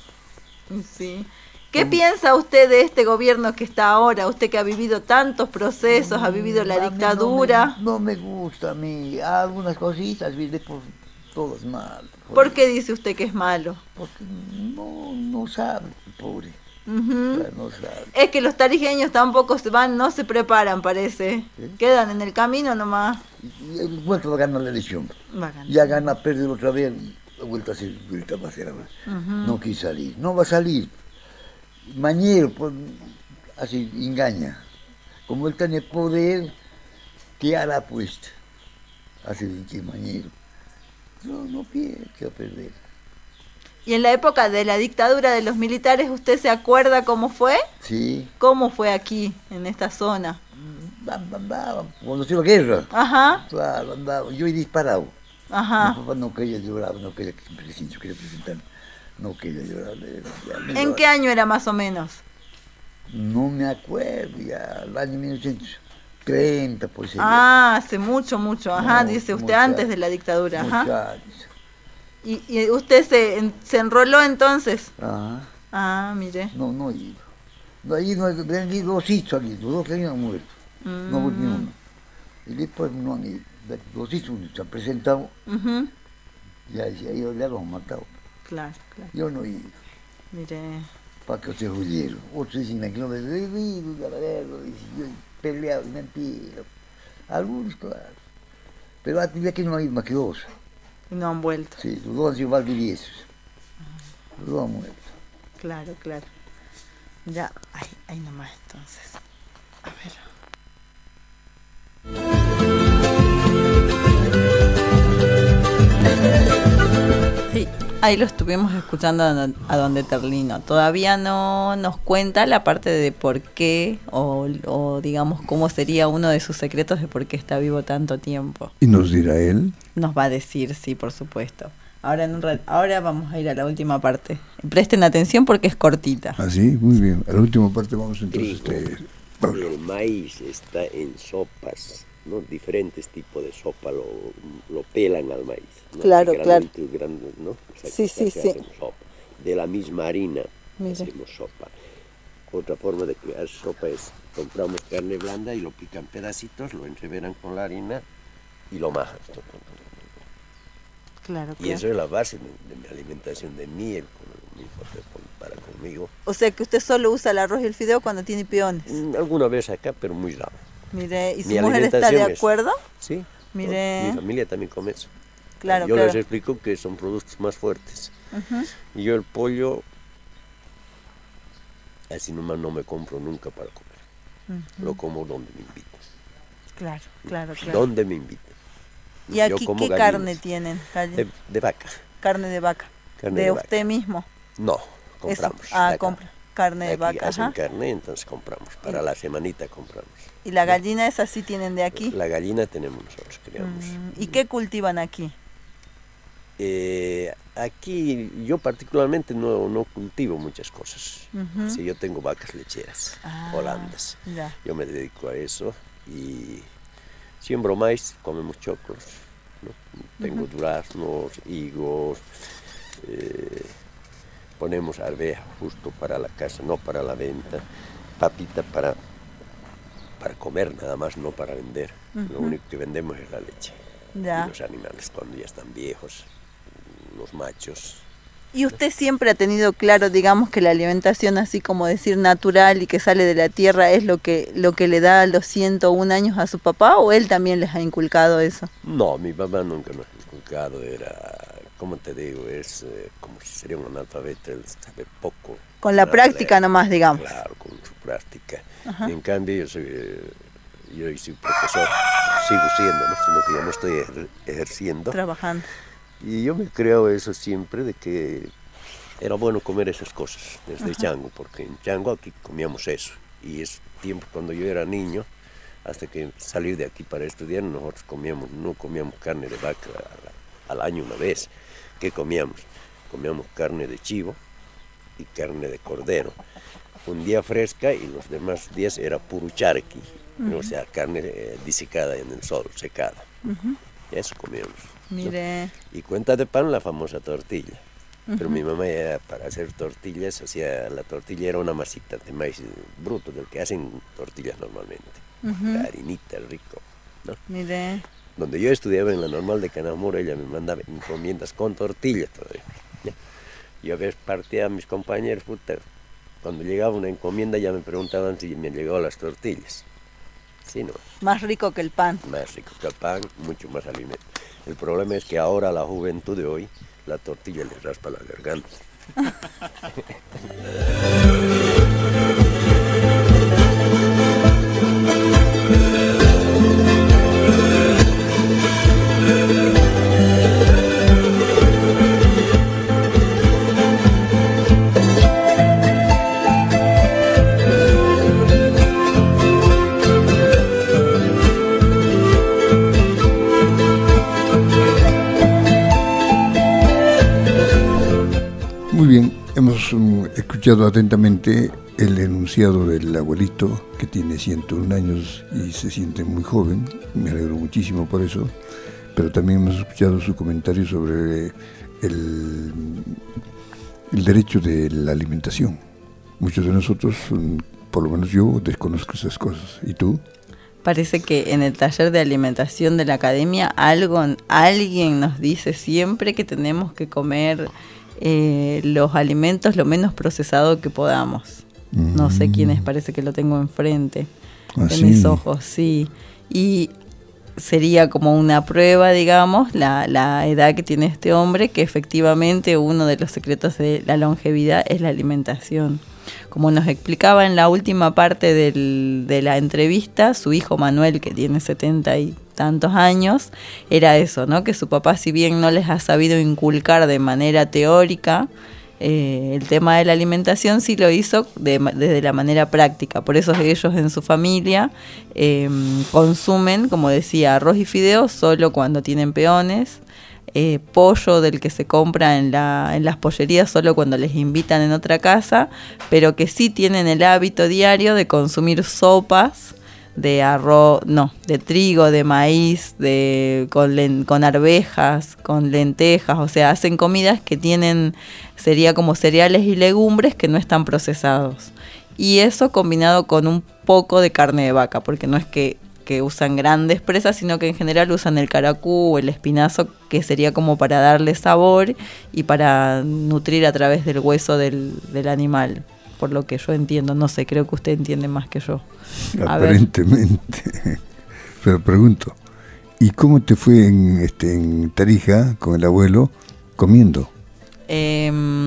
Sí. ¿Qué piensa usted de este gobierno que está ahora? Usted que ha vivido tantos procesos, ha vivido la A mí dictadura. No me, no me gusta a mí. Algunas cositas, ¿viste? Por todas mal. Por, ¿Por qué dice usted que es malo? Porque no, no sabe, pobre. Uh-huh. Claro, no sabe. Es que los tarijeños tampoco se van, no se preparan, parece. ¿Sí? Quedan en el camino nomás. Y el vuelto va a ganar la elección. Va a ganar. Ya gana, perder otra vez. Ha vuelto a hacer vuelta más grande. Uh-huh. No quiere salir. No va a salir. Mañero, pues, así engaña. Como él tiene poder, ¿qué hará pues? Así de Mañero. No, no pierde, que va a perder. ¿Y en la época de la dictadura de los militares, usted se acuerda cómo fue? Sí. ¿Cómo fue aquí, en esta zona? Andaba, cuando se la guerra. Ajá. Claro, andaba. Yo he disparado. Ajá. Mi papá no quería llorar, no quería que presentar, quería presentar. No quería llorar. ¿En llorar. Qué año era más o menos? No me acuerdo, ya, el año mil novecientos treinta, por ejemplo. Ah, hace mucho, mucho. Ajá, no, dice usted, antes años, de la dictadura. Ajá. Años. ¿Y, ¿Y usted se, se enroló entonces? Ajá. Ah, mire. No, no he ido. No he ido, vendí dos hijos aquí, los dos que habían muerto. Mm. No volví uno. Y después no han ido. Los hijos se han presentado. Uh-huh. Ya, ya, ya los han matado. Claro, claro. Yo no he ido. Mire. Para que se huyeron. Otros dicen que no me he ido, yo he peleado, mentira. Algunos, claro. Pero hasta que no han ido más que dos. No han vuelto. Sí, los dos han sido valdiviesos. Uh-huh. Los dos han muerto. Claro, claro. Ya, ahí, ahí nomás entonces. A ver. Sí, ahí lo estuvimos escuchando a Don Deterlino. Todavía no nos cuenta la parte de por qué o, o digamos cómo sería uno de sus secretos de por qué está vivo tanto tiempo. ¿Y nos dirá él? Nos va a decir, sí, por supuesto. Ahora, en un rat- ahora vamos a ir a la última parte. Presten atención porque es cortita. Ah, sí, muy bien. A la última parte vamos entonces. Este, el maíz está en sopas, ¿no? Diferentes tipos de sopa lo, lo pelan al maíz, ¿no? Claro, claro. Grandes, ¿no? O sea, sí, sí, sí. Sopa. De la misma harina Mire. hacemos sopa. Otra forma de crear sopa es compramos carne blanda y lo pican pedacitos, lo entreveran con la harina y lo majan. Claro, y claro. eso es la base de, de mi alimentación, de miel para conmigo. O sea que usted solo usa el arroz y el fideo cuando tiene peones. Mm, alguna vez acá, pero muy raro. Mire, ¿y su mi mujer está de acuerdo? Es, sí. Mire. Mi familia también come eso. Claro, yo claro. les explico que son productos más fuertes. Uh-huh. Y yo el pollo, así nomás no me compro nunca para comer. Uh-huh. Lo como donde me invitan. Claro, claro, claro. Donde me invitan. ¿Y aquí qué gallinas. carne tienen? De, de vaca. Carne de vaca. Carne ¿De, de usted vaca. mismo? No, compramos. Eso. Ah, compra. Carne de aquí vaca. hacen ajá. carne, entonces compramos. Para ¿Y? La semanita compramos. ¿Y la gallina esa sí tienen de aquí? La gallina tenemos nosotros, criamos. Mm, ¿Y qué cultivan aquí? Eh, aquí yo particularmente no, no cultivo muchas cosas. Uh-huh. Sí, yo tengo vacas lecheras, ah, holandas. Ya. Yo me dedico a eso y siembro maíz, comemos choclos, ¿no? Tengo uh-huh. duraznos, higos, eh, ponemos arveja justo para la casa, no para la venta, papita para, para comer nada más, no para vender. Uh-huh. Lo único que vendemos es la leche. Ya. Y los animales cuando ya están viejos, los machos. ¿Y usted siempre ha tenido claro, digamos, que la alimentación así como decir natural y que sale de la tierra es lo que lo que le da los ciento un años a su papá, o él también les ha inculcado eso? No, mi papá nunca nos ha inculcado, era como te digo, es eh, como si sería un analfabeto, él sabe poco. Con la práctica nomás, digamos. Claro, con su práctica. Ajá. En cambio, yo soy, eh, yo soy profesor, sigo siendo, ¿no? Sino que ya no estoy ejer- ejerciendo. Trabajando. Y yo me creo eso siempre, de que era bueno comer esas cosas desde Ajá. Chango, porque en Chango aquí comíamos eso. Y es tiempo cuando yo era niño, hasta que salí de aquí para estudiar, nosotros comíamos, no comíamos carne de vaca al, al año una vez. ¿Qué comíamos? Comíamos carne de chivo y carne de cordero. Un día fresca y los demás días era puro charqui, Uh-huh. o sea, carne eh, disecada en el sol, secada. Uh-huh. Eso comíamos. ¿no? Mire. Y cuenta de pan, la famosa tortilla. Pero Ujú. mi mamá ya, para hacer tortillas, hacía, la tortilla era una masita de maíz bruto, del que hacen tortillas normalmente. Ujú. La harinita, rico, ¿no? Mire. Donde yo estudiaba en la normal de Canamura, ella me mandaba encomiendas con tortillas todavía. ¿ya? Yo a veces partía a mis compañeros, puta, cuando llegaba una encomienda ya me preguntaban si me llegaban las tortillas. Sí, no. Más rico que el pan. Más rico que el pan, mucho más alimento. El problema es que ahora a la juventud de hoy, la tortilla les raspa la garganta. Muy bien, hemos um, escuchado atentamente el enunciado del abuelito, que tiene ciento uno años y se siente muy joven, me alegro muchísimo por eso, pero también hemos escuchado su comentario sobre el, el derecho de la alimentación. Muchos de nosotros, um, por lo menos yo, desconozco esas cosas. ¿Y tú? Parece que en el taller de alimentación de la academia algo, alguien nos dice siempre que tenemos que comer eh, los alimentos lo menos procesado que podamos. Mm. No sé quién es, parece que lo tengo enfrente ¿Ah, de sí? mis ojos, sí. Y sería como una prueba, digamos, la, la edad que tiene este hombre, que efectivamente uno de los secretos de la longevidad es la alimentación. Como nos explicaba en la última parte del, de la entrevista, su hijo Manuel, que tiene setenta y tantos años, era eso, ¿no? Que su papá, si bien no les ha sabido inculcar de manera teórica eh, el tema de la alimentación, sí lo hizo de, desde la manera práctica. Por eso ellos en su familia eh, consumen, como decía, arroz y fideos solo cuando tienen peones. Eh, pollo del que se compra en, la, en las pollerías solo cuando les invitan en otra casa, pero que sí tienen el hábito diario de consumir sopas de arroz, no, de trigo, de maíz, de con, len, con arvejas, con lentejas, o sea, hacen comidas que tienen, sería como cereales y legumbres que no están procesados. Y eso combinado con un poco de carne de vaca, porque no es que que usan grandes presas, sino que en general usan el caracú o el espinazo, que sería como para darle sabor y para nutrir a través del hueso del, del animal, por lo que yo entiendo. No sé, creo que usted entiende más que yo. A Aparentemente. Ver. Pero pregunto, ¿y cómo te fue en, este, en Tarija con el abuelo comiendo? Eh,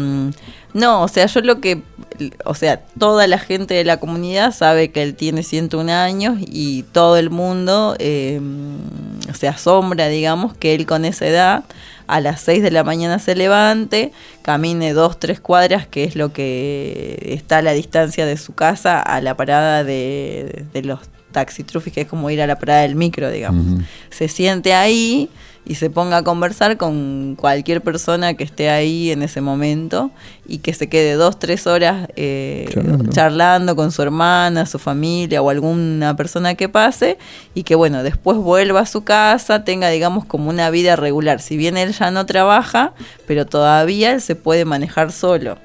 no, o sea, yo lo que... O sea, toda la gente de la comunidad sabe que él tiene ciento uno años y todo el mundo eh, se asombra, digamos, que él con esa edad a las seis de la mañana se levante, camine dos, tres cuadras, que es lo que está a la distancia de su casa a la parada de, de los taxitrufis, que es como ir a la parada del micro, digamos. Uh-huh. Se siente ahí y se ponga a conversar con cualquier persona que esté ahí en ese momento y que se quede dos, tres horas eh, charlando. charlando con su hermana, su familia o alguna persona que pase, y que bueno, después vuelva a su casa, tenga digamos como una vida regular. Si bien él ya no trabaja, pero todavía él se puede manejar solo.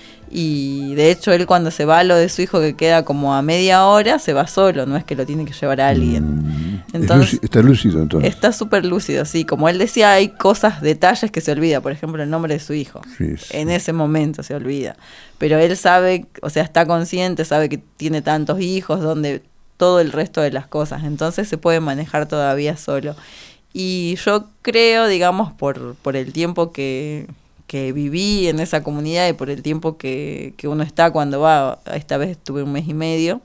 Y de hecho él cuando se va a lo de su hijo, que queda como a media hora, se va solo, no es que lo tiene que llevar a alguien. Entonces, está lúcido entonces. Está súper lúcido, sí. Como él decía, hay cosas, detalles que se olvida. Por ejemplo, el nombre de su hijo. Sí, sí. En ese momento se olvida. Pero él sabe, o sea, está consciente, sabe que tiene tantos hijos, donde todo el resto de las cosas. Entonces se puede manejar todavía solo. Y yo creo, digamos, por, por el tiempo que, que viví en esa comunidad y por el tiempo que, que uno está cuando va, esta vez estuve un mes y medio,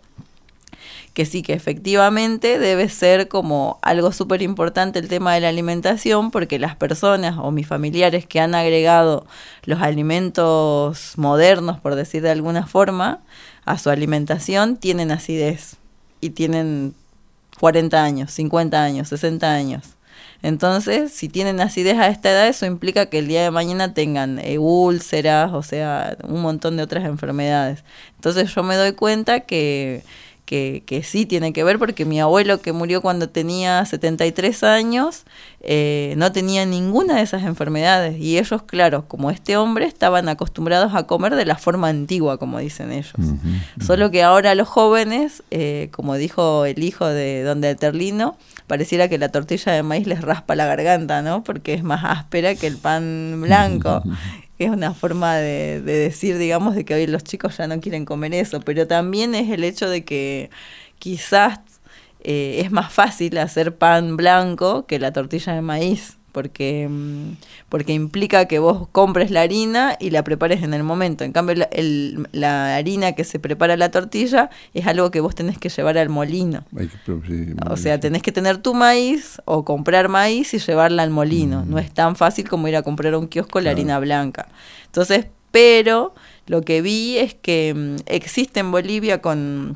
que sí, que efectivamente debe ser como algo súper importante el tema de la alimentación, porque las personas o mis familiares que han agregado los alimentos modernos, por decir de alguna forma, a su alimentación, tienen acidez y tienen cuarenta años, cincuenta años, sesenta años. Entonces, si tienen acidez a esta edad, eso implica que el día de mañana tengan eh, úlceras, o sea, un montón de otras enfermedades. Entonces yo me doy cuenta que... Que, que sí tiene que ver, porque mi abuelo, que murió cuando tenía setenta y tres años, eh, no tenía ninguna de esas enfermedades, y ellos, claro, como este hombre, estaban acostumbrados a comer de la forma antigua, como dicen ellos. Uh-huh, uh-huh. Solo que ahora los jóvenes, eh, como dijo el hijo de don Eterlino, pareciera que la tortilla de maíz les raspa la garganta, ¿no? Porque es más áspera que el pan blanco. Es una forma de, de decir, digamos, de que hoy los chicos ya no quieren comer eso, pero también es el hecho de que quizás eh, es más fácil hacer pan blanco que la tortilla de maíz, porque, porque implica que vos compres la harina y la prepares en el momento. En cambio, la, el, la harina que se prepara la tortilla es algo que vos tenés que llevar al molino. Hay que, sí, o sea, tenés que tener tu maíz o comprar maíz y llevarla al molino. Mm. No es tan fácil como ir a comprar a un kiosco la claro. harina blanca. Entonces, pero lo que vi es que um, existe en Bolivia con,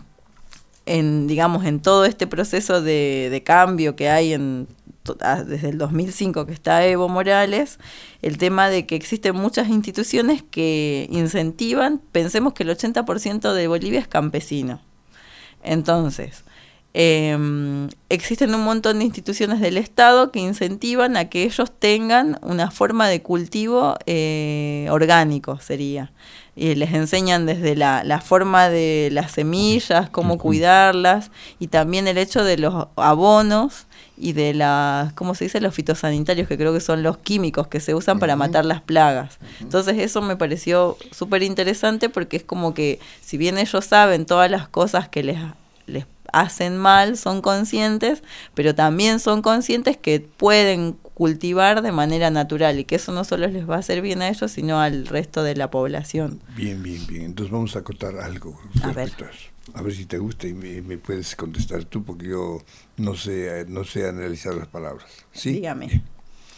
en, digamos, en todo este proceso de, de cambio que hay en desde el dos mil cinco que está Evo Morales, el tema de que existen muchas instituciones que incentivan, pensemos que el ochenta por ciento de Bolivia es campesino. Entonces, eh, existen un montón de instituciones del Estado que incentivan a que ellos tengan una forma de cultivo eh, orgánico, sería. Y les enseñan desde la, la forma de las semillas, cómo cuidarlas, y también el hecho de los abonos y de las, ¿cómo se dice? Los fitosanitarios, que creo que son los químicos que se usan para matar las plagas. Entonces eso me pareció súper interesante, porque es como que, si bien ellos saben todas las cosas que les, les hacen mal, son conscientes, pero también son conscientes que pueden cultivar de manera natural, y que eso no solo les va a hacer bien a ellos, sino al resto de la población. Bien, bien, bien. Entonces vamos a acotar algo respecto a eso. A ver si te gusta y me, me puedes contestar tú, porque yo no sé, no sé analizar las palabras. ¿Sí? Dígame. Bien.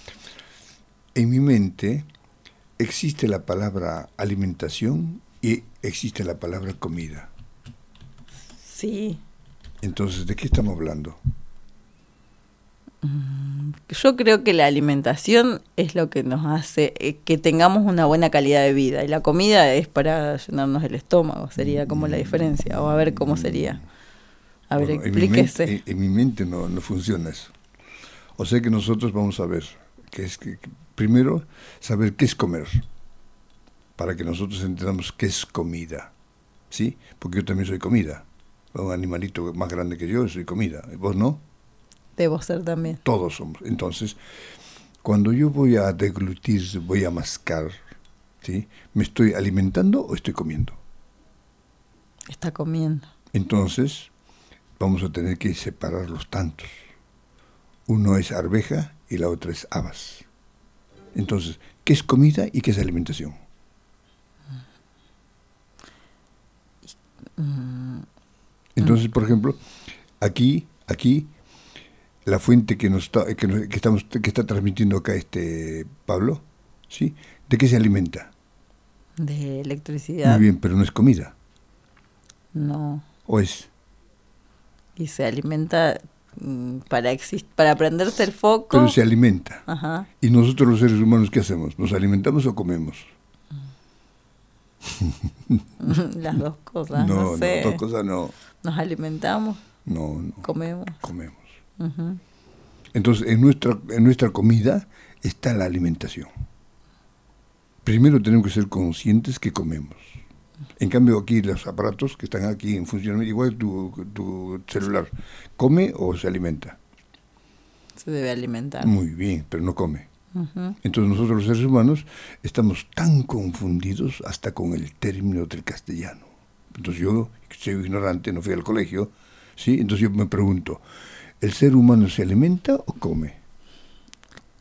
En mi mente existe la palabra alimentación y existe la palabra comida. Sí. Entonces, ¿de qué estamos hablando? Yo creo que la alimentación es lo que nos hace eh, que tengamos una buena calidad de vida, y la comida es para llenarnos el estómago, sería como la diferencia. O a ver cómo sería. A ver, bueno, explíquese. En mi mente, en, en mi mente no, no funciona eso. O sea que nosotros vamos a ver, que es que, que primero saber qué es comer, para que nosotros entendamos qué es comida, ¿sí? Porque yo también soy comida. Un animalito más grande que yo soy comida. ¿Vos no? Debo ser también. Todos somos. Entonces, cuando yo voy a deglutir, voy a mascar, ¿sí? ¿Me estoy alimentando o estoy comiendo? Está comiendo. Entonces, vamos a tener que separar los tantos. Uno es arveja y la otra es habas. Entonces, ¿qué es comida y qué es alimentación? Entonces, por ejemplo, aquí, aquí, la fuente que nos está, que, nos, que estamos, que está transmitiendo acá este Pablo, ¿sí? ¿De qué se alimenta? De electricidad. Muy bien, pero no es comida. No. ¿O es? Y se alimenta mm, para exist para prenderse el foco. Pero se alimenta. Ajá. ¿Y nosotros los seres humanos qué hacemos? ¿Nos alimentamos o comemos? Las dos cosas, no, no sé. No, dos cosas no. ¿Nos alimentamos? No, no. ¿Comemos? Comemos. Uh-huh. Entonces, en nuestra, en nuestra comida está la alimentación. Primero tenemos que ser conscientes que comemos. En cambio, aquí los aparatos que están aquí en funcionamiento, igual tu, tu celular, ¿come o se alimenta? Se debe alimentar. Muy bien, pero no come. Uh-huh. Entonces nosotros los seres humanos estamos tan confundidos hasta con el término del castellano. Entonces yo, soy ignorante, no fui al colegio, ¿sí? Entonces yo me pregunto, ¿el ser humano se alimenta o come?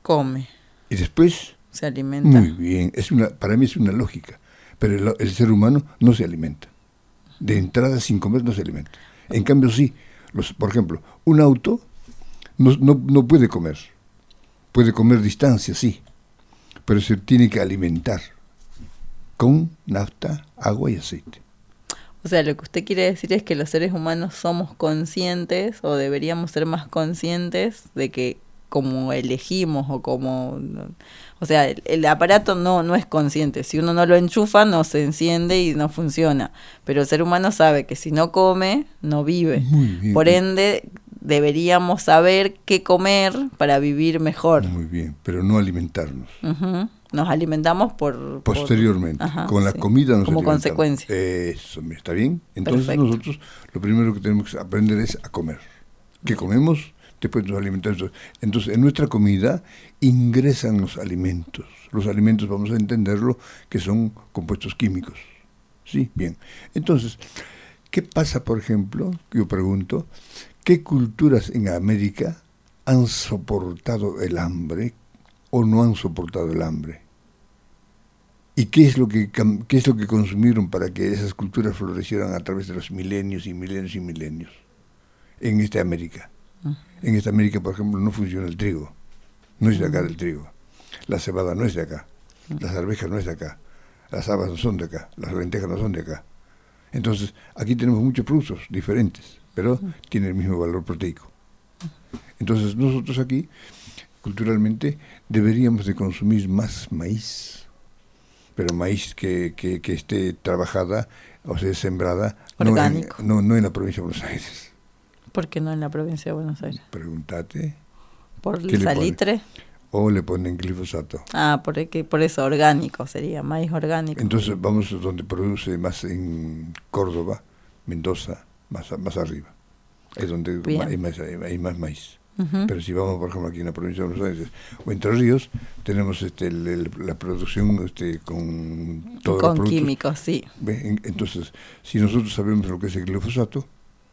Come. Y después... Se alimenta. Muy bien. Es una, para mí es una lógica. Pero el, el ser humano no se alimenta. De entrada, sin comer, no se alimenta. En cambio, sí. Los, por ejemplo, un auto no, no, no puede comer. Puede comer distancia, sí. Pero se tiene que alimentar con nafta, agua y aceite. O sea, lo que usted quiere decir es que los seres humanos somos conscientes o deberíamos ser más conscientes de que como elegimos o como... O sea, el, el aparato no, no es consciente. Si uno no lo enchufa, no se enciende y no funciona. Pero el ser humano sabe que si no come, no vive. Muy bien. Por ende, deberíamos saber qué comer para vivir mejor. Muy bien, pero no alimentarnos. Uh-huh. Nos alimentamos por... Posteriormente, por, ajá, con la sí. comida nos como alimentamos. consecuencia. Eso, ¿está bien? Entonces Perfecto. Nosotros lo primero que tenemos que aprender es a comer. ¿Qué comemos? Después nos alimentamos. Entonces, en nuestra comida ingresan los alimentos. Los alimentos, vamos a entenderlo, que son compuestos químicos. ¿Sí? Bien. Entonces, ¿qué pasa, por ejemplo? Yo pregunto, ¿qué culturas en América han soportado el hambre o no han soportado el hambre? ¿Y qué es lo que qué es lo que consumieron para que esas culturas florecieran a través de los milenios y milenios y milenios en esta América? En esta América, por ejemplo, no funciona el trigo. No es de acá el trigo. La cebada no es de acá. Las arvejas no es de acá. Las habas no son de acá. Las lentejas no son de acá. Entonces, aquí tenemos muchos productos diferentes, pero tienen el mismo valor proteico. Entonces, nosotros aquí, culturalmente, deberíamos de consumir más maíz. Pero maíz que, que, que esté trabajada, o sea, sembrada, no en, no, no en la provincia de Buenos Aires. ¿Por qué no en la provincia de Buenos Aires? Pregúntate. ¿Por el salitre? O le ponen glifosato. Ah, por, que, por eso, orgánico sería, maíz orgánico. Entonces vamos donde produce más en Córdoba, Mendoza, más, más arriba. Es donde hay más, hay más maíz. Uh-huh. Pero si vamos, por ejemplo, aquí en la provincia de Buenos Aires o Entre Ríos, tenemos este, el, el, la producción este, con todos con los productos. Químicos, sí. Entonces, si nosotros sabemos lo que es el glifosato,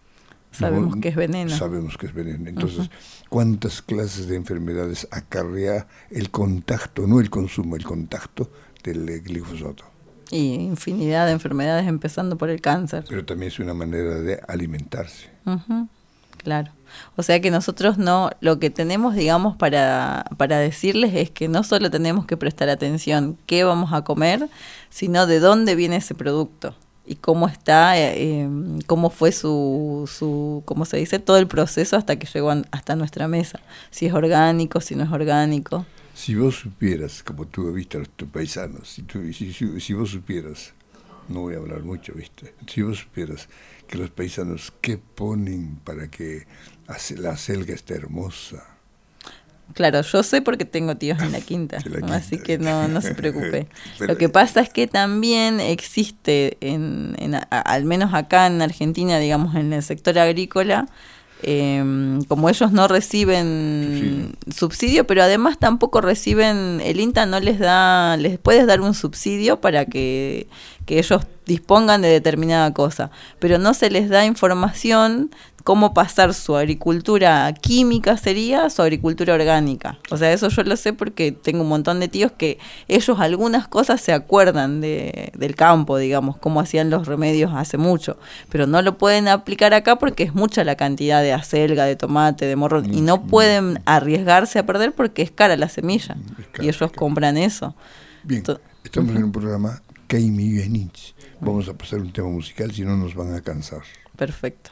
sabemos no, que es veneno. Sabemos que es veneno. Entonces, uh-huh. ¿cuántas clases de enfermedades acarrea el contacto, no el consumo, el contacto del glifosato? Y infinidad de enfermedades, empezando por el cáncer. Pero también es una manera de alimentarse. Uh-huh. Claro. O sea que nosotros no, lo que tenemos, digamos, para, para decirles es que no solo tenemos que prestar atención qué vamos a comer, sino de dónde viene ese producto y cómo está, eh, cómo fue su, su, ¿cómo se dice? Todo el proceso hasta que llegó a, hasta nuestra mesa. Si es orgánico, si no es orgánico. Si vos supieras, como tú viste a tus paisanos, si, tú, si, si, si vos supieras, no voy a hablar mucho, ¿viste? Si vos supieras que los paisanos, ¿qué ponen para que la selga esté hermosa? Claro, yo sé porque tengo tíos en la quinta, la quinta. Así que no, no se preocupe. Pero, lo que pasa es que también existe, en, en, a, al menos acá en Argentina, digamos, en el sector agrícola, eh, como ellos no reciben subsidio. subsidio, pero además tampoco reciben, el INTA no les da, les puedes dar un subsidio para que, que ellos dispongan de determinada cosa, pero no se les da información cómo pasar su agricultura química sería su agricultura orgánica. O sea, eso yo lo sé porque tengo un montón de tíos que ellos algunas cosas se acuerdan de, del campo, digamos, cómo hacían los remedios hace mucho, pero no lo pueden aplicar acá porque es mucha la cantidad de acelga, de tomate, de morrón, mm, y no pueden arriesgarse a perder porque es cara la semilla, es cara, y ellos compran eso. Bien, Entonces, estamos uh-huh. en un programa Kaimi Benich. Vamos a pasar un tema musical, si no nos van a cansar. Perfecto.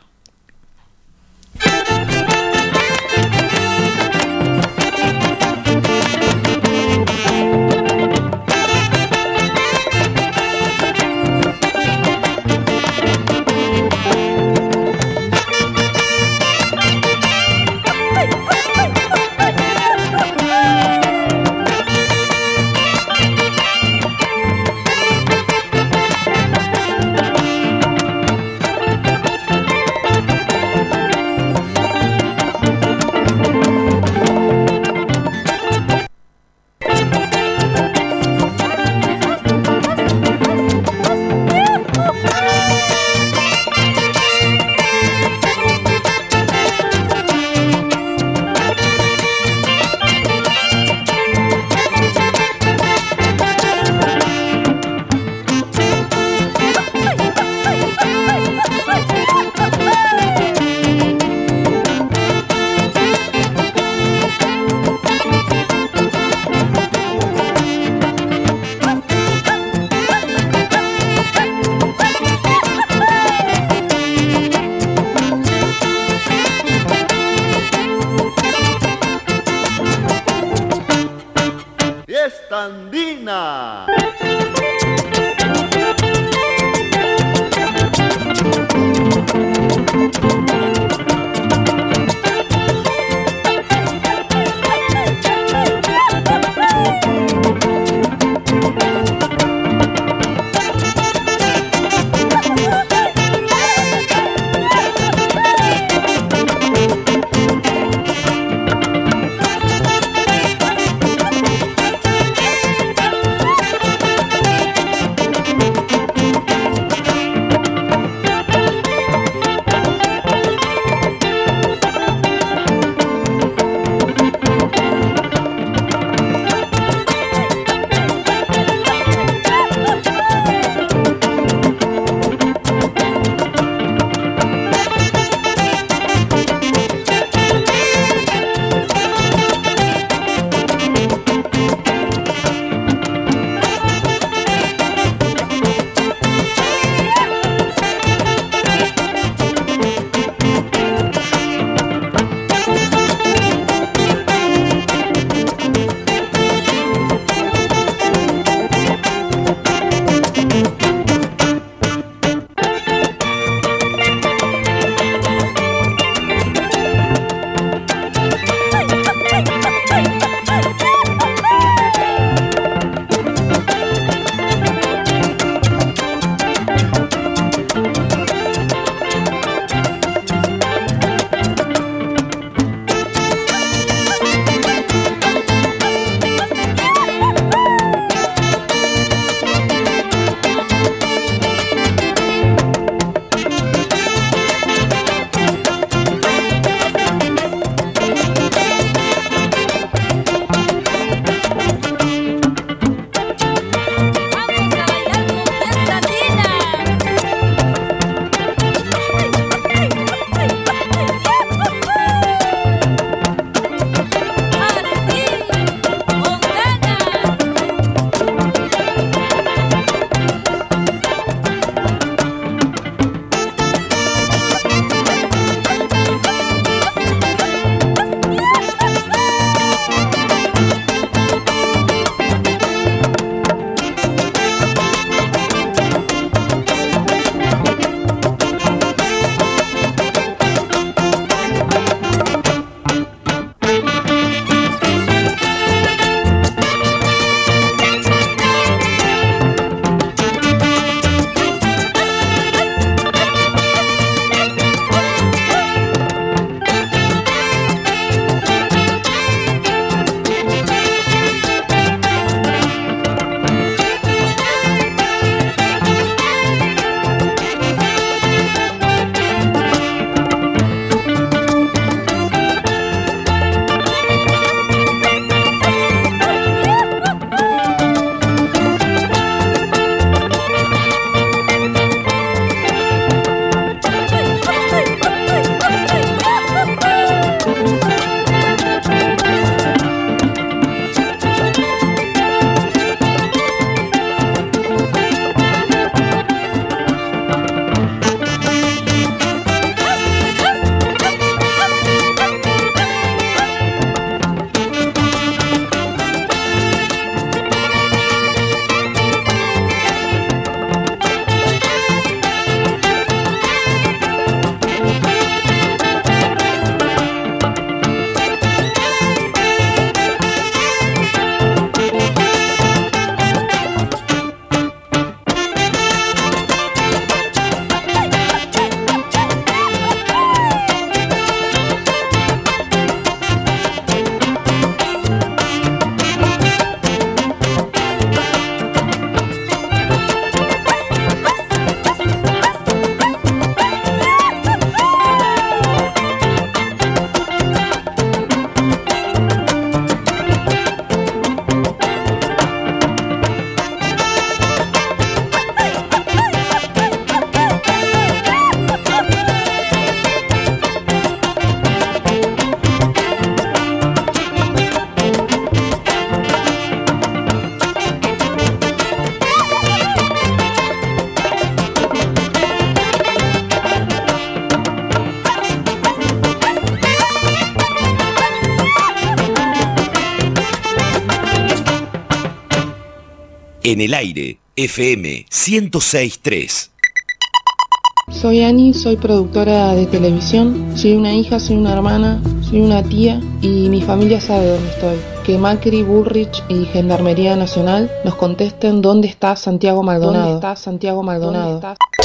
En el aire, F M ciento seis punto tres. Soy Ani, soy productora de televisión, soy una hija, soy una hermana, soy una tía y mi familia sabe dónde estoy. Que Macri, Bullrich y Gendarmería Nacional nos contesten dónde está Santiago Maldonado. ¿Dónde está Santiago Maldonado?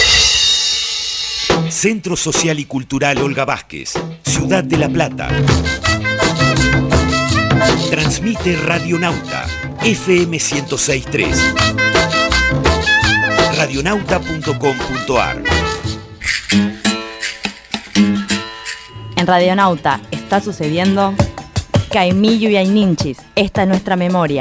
Centro Social y Cultural Olga Vázquez, Ciudad de La Plata. Transmite Radionauta, F M ciento seis punto tres. radionauta punto com punto a r. En Radionauta está sucediendo Caimillo y Ayninchis. Esta es nuestra memoria.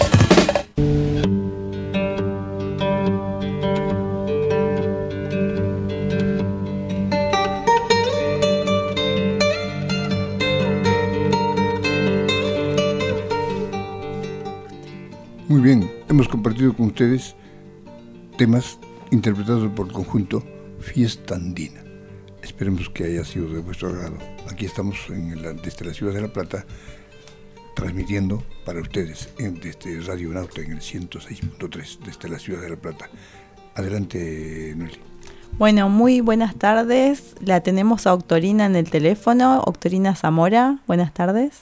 Muy bien, hemos compartido con ustedes temas interpretados por el conjunto Fiesta Andina. Esperemos que haya sido de vuestro agrado. Aquí estamos en la, desde la ciudad de La Plata, transmitiendo para ustedes en, desde Radionauta en el ciento seis punto tres, desde la ciudad de La Plata. Adelante, Nelly. Bueno, muy buenas tardes. La tenemos a Octorina en el teléfono. Octorina Zamora, buenas tardes.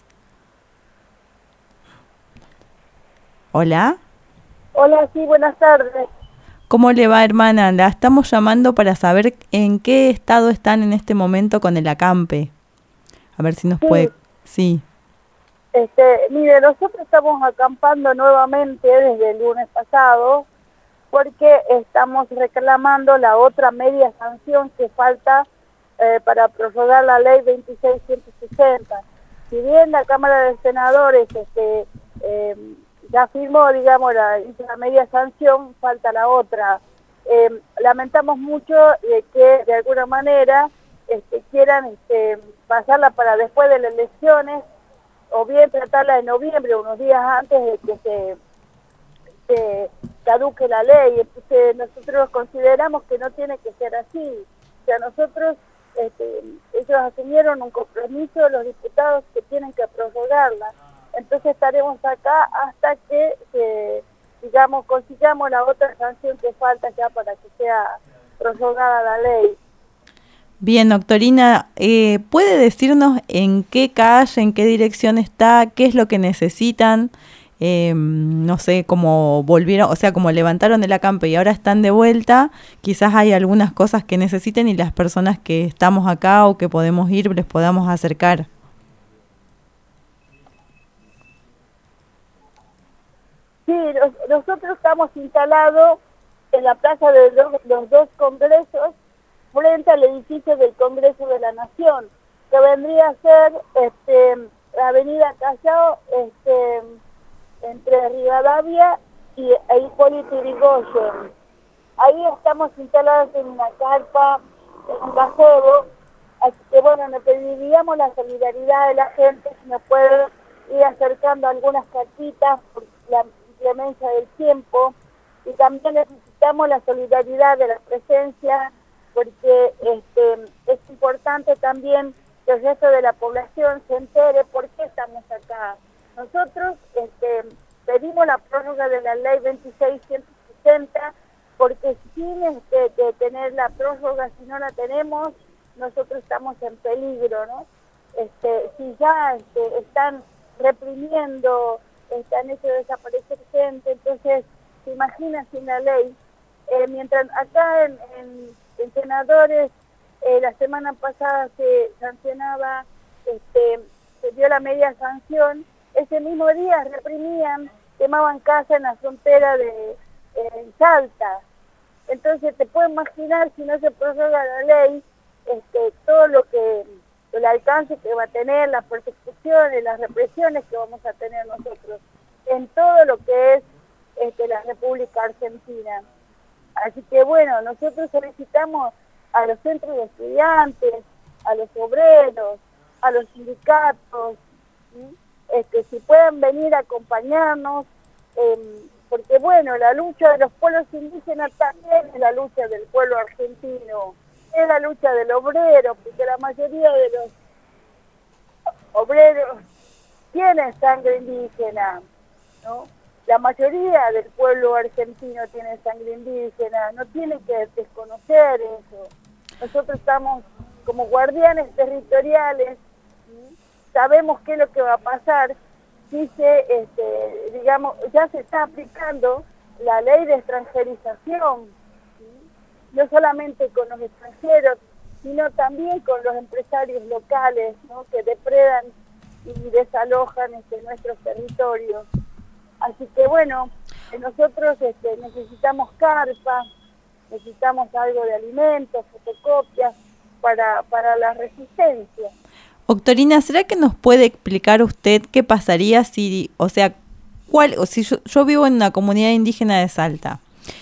Hola. Hola, sí, buenas tardes. ¿Cómo le va, hermana? La estamos llamando para saber en qué estado están en este momento con el acampe. A ver si nos sí. puede... Sí. Este, mire, nosotros estamos acampando nuevamente desde el lunes pasado porque estamos reclamando la otra media sanción que falta eh, para prorrogar la ley veintiséis ciento sesenta. Si bien la Cámara de Senadores este, eh, ya firmó, digamos, la, la media sanción, falta la otra. Eh, lamentamos mucho eh, que de alguna manera este, quieran este, pasarla para después de las elecciones o bien tratarla en noviembre, unos días antes de que se, se caduque la ley. Entonces nosotros consideramos que no tiene que ser así. O sea, nosotros, este, ellos asumieron un compromiso, los diputados, que tienen que prorrogarla. Entonces estaremos acá hasta que, que, digamos, consigamos la otra sanción que falta ya para que sea prorrogada la ley. Bien, doctorina, eh, ¿puede decirnos en qué calle, en qué dirección está, qué es lo que necesitan? Eh, no sé, cómo volvieron, o sea, como levantaron el acampe y ahora están de vuelta, quizás hay algunas cosas que necesiten y las personas que estamos acá o que podemos ir les podamos acercar. Sí, los, nosotros estamos instalados en la plaza de los, los dos congresos, frente al edificio del Congreso de la Nación, que vendría a ser este, la avenida Callao, este, entre Rivadavia y e Hipólito Yrigoyen. Ahí estamos instalados en una carpa, en un gazebo, así que bueno, nos pediríamos la solidaridad de la gente, si nos puede ir acercando algunas cartitas por la inclemencia del tiempo, y también necesitamos la solidaridad de la presencia, porque este, es importante también que el resto de la población se entere por qué estamos acá. Nosotros este, pedimos la prórroga de la ley veintiséis ciento sesenta porque sin este, de tener la prórroga, si no la tenemos, nosotros estamos en peligro, ¿no? Este, si ya este, están reprimiendo, están hecho desaparecer gente, entonces se imagina sin la ley. Eh, mientras acá en, en, en senadores eh, la semana pasada se sancionaba, este, se dio la media sanción, ese mismo día reprimían, quemaban casa en la frontera de eh, Salta. Entonces te puedes imaginar, si no se prorroga la ley, este, todo lo que, el alcance que va a tener, las persecuciones, las represiones que vamos a tener nosotros en todo lo que es este, la República Argentina. Así que bueno, nosotros solicitamos a los centros de estudiantes, a los obreros, a los sindicatos, ¿sí? este, si pueden venir a acompañarnos, eh, porque bueno, la lucha de los pueblos indígenas también es la lucha del pueblo argentino, es la lucha del obrero, porque la mayoría de los obreros tienen sangre indígena, ¿no? la mayoría del pueblo argentino tiene sangre indígena, no tiene que desconocer eso. Nosotros estamos como guardianes territoriales, ¿sí? Sabemos qué es lo que va a pasar si se, este, digamos, ya se está aplicando la ley de extranjerización, ¿sí? No solamente con los extranjeros, sino también con los empresarios locales, ¿no? Que depredan y desalojan este, nuestros territorios. Así que bueno, nosotros este, necesitamos carpas, necesitamos algo de alimentos, fotocopias para, para la resistencia. Doctorina, ¿será que nos puede explicar usted qué pasaría si, o sea, cuál, o si yo, yo vivo en una comunidad indígena de Salta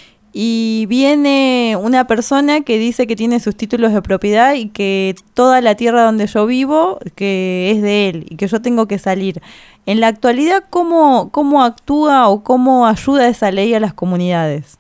y viene una persona que dice que tiene sus títulos de propiedad y que toda la tierra donde yo vivo que es de él y que yo tengo que salir? En la actualidad, ¿cómo, cómo actúa o cómo ayuda esa ley a las comunidades?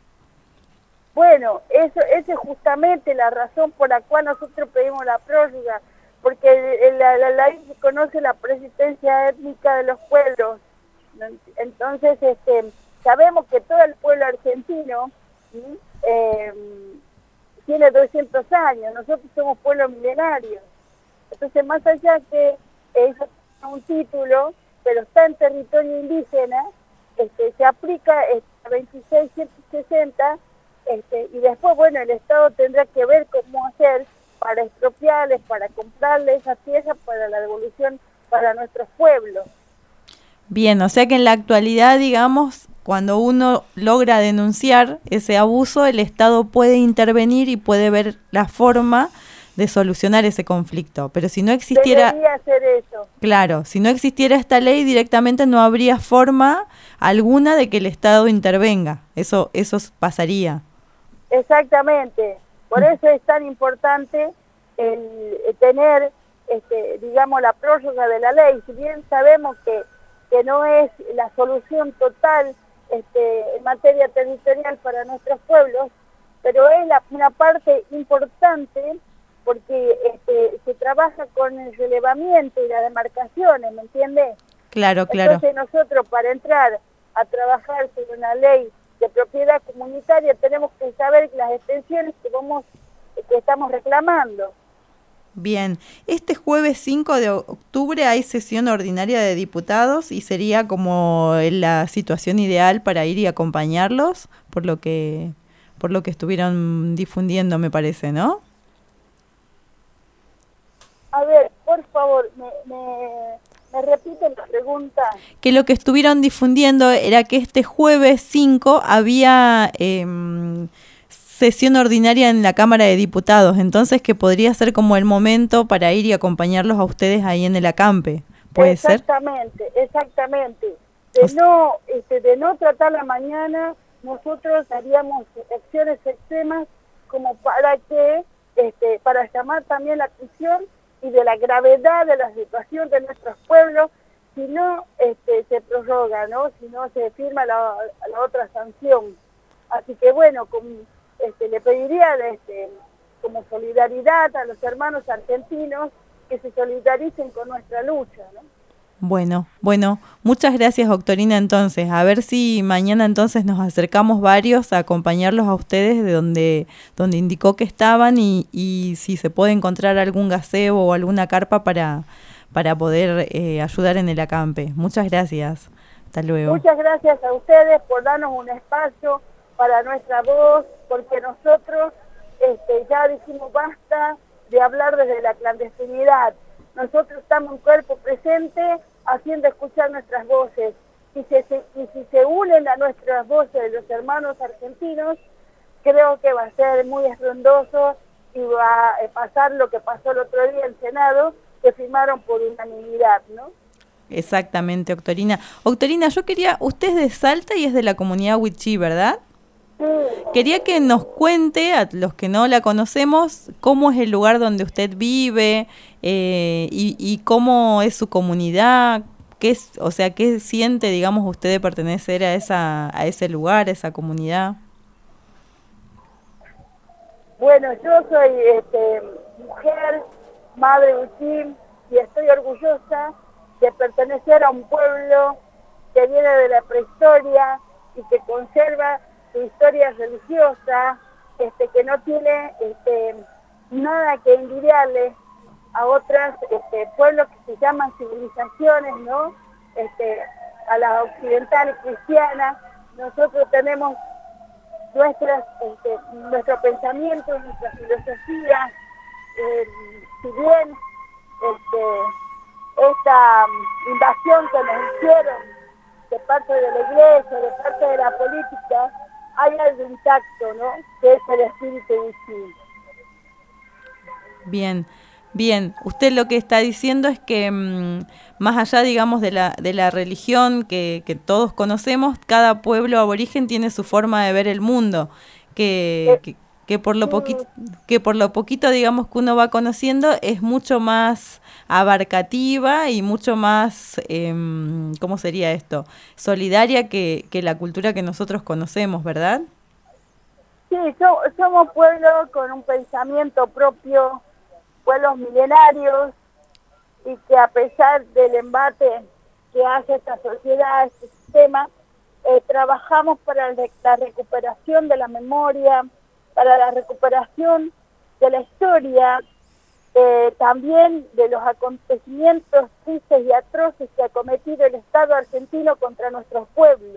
Bueno, eso, esa es justamente la razón por la cual nosotros pedimos la prórroga, porque la, la, la ley conoce la persistencia étnica de los pueblos. Entonces, este, sabemos que todo el pueblo argentino, ¿sí? eh, tiene doscientos años, nosotros somos pueblo milenario. Entonces, más allá que ellos tienen un título, pero está en territorio indígena, este, se aplica este, a veintiséis ciento sesenta, este, y después, bueno, el Estado tendrá que ver cómo hacer para expropiarles, para comprarles esa tierra para la devolución para nuestros pueblos. Bien, o sea que en la actualidad, digamos, cuando uno logra denunciar ese abuso, el Estado puede intervenir y puede ver la forma de solucionar ese conflicto. Pero si no existiera... Debería hacer eso. Claro, si no existiera esta ley, directamente no habría forma alguna de que el Estado intervenga. Eso, eso pasaría. Exactamente. Por eso es tan importante el, el tener, este, digamos, la prórroga de la ley. Si bien sabemos que, que no es la solución total este, en materia territorial para nuestros pueblos, pero es la, una parte importante porque este, se trabaja con el relevamiento y las demarcaciones, ¿me entiendes? Claro, claro. Entonces nosotros para entrar a trabajar sobre una ley de propiedad comunitaria tenemos que saber las extensiones que vamos que estamos reclamando. Bien, este jueves cinco de octubre hay sesión ordinaria de diputados y sería como la situación ideal para ir y acompañarlos, por lo que por lo que estuvieron difundiendo, me parece, ¿no? A ver, por favor, me, me, me repiten la pregunta. Que lo que estuvieron difundiendo era que este jueves cinco había eh, sesión ordinaria en la Cámara de Diputados, entonces que podría ser como el momento para ir y acompañarlos a ustedes ahí en el acampe, ¿puede exactamente, ser? Exactamente, exactamente. De no, este, de no tratar la mañana, nosotros haríamos acciones extremas como para que, este, para llamar también la atención y de la gravedad de la situación de nuestros pueblos, si no este, se prorroga, ¿no? Si no se firma la, la otra sanción. Así que bueno, con, este, le pediría este, como solidaridad a los hermanos argentinos que se solidaricen con nuestra lucha, ¿no? Bueno, bueno, muchas gracias, doctorina, entonces. A ver si mañana entonces nos acercamos varios a acompañarlos a ustedes de donde, donde indicó que estaban y, y si se puede encontrar algún gazebo o alguna carpa para, para poder eh, ayudar en el acampe. Muchas gracias. Hasta luego. Muchas gracias a ustedes por darnos un espacio para nuestra voz, porque nosotros este, ya dijimos basta de hablar desde la clandestinidad. Nosotros estamos en cuerpo presente haciendo escuchar nuestras voces. Y si, se, y si se unen a nuestras voces de los hermanos argentinos, creo que va a ser muy estruendoso y va a pasar lo que pasó el otro día en el Senado, que firmaron por unanimidad, ¿no? Exactamente, doctorina. Doctorina, yo quería, usted es de Salta y es de la comunidad Wichí, ¿verdad? Sí. Quería que nos cuente, a los que no la conocemos, cómo es el lugar donde usted vive eh, y, y cómo es su comunidad, qué es, o sea, qué siente, digamos, usted de pertenecer a esa a ese lugar, a esa comunidad. Bueno, yo soy este, mujer, madre Wichí, y estoy orgullosa de pertenecer a un pueblo que viene de la prehistoria y que conserva su historia religiosa, este, que no tiene este, nada que envidiarle a otros este, pueblos que se llaman civilizaciones, ¿no? Este, a la occidental y cristiana. Nosotros tenemos nuestras, este, nuestro pensamiento, nuestra filosofía, eh, si bien este, esta um, invasión que nos hicieron de parte de la iglesia, de parte de la política, hay algo intacto, ¿no? Que es el espíritu de sí. Bien, bien. Usted lo que está diciendo es que mmm, más allá, digamos, de la de la religión que, que todos conocemos, cada pueblo aborigen tiene su forma de ver el mundo, que, que, que por lo poquito, que por lo poquito, digamos, que uno va conociendo, es mucho más abarcativa y mucho más, eh, ¿cómo sería esto? Solidaria que, que la cultura que nosotros conocemos, ¿verdad? Sí, so, somos pueblos con un pensamiento propio, pueblos milenarios, y que a pesar del embate que hace esta sociedad, este sistema, eh, trabajamos para la recuperación de la memoria, para la recuperación de la historia, eh, también de los acontecimientos tristes y atroces que ha cometido el Estado argentino contra nuestros pueblos.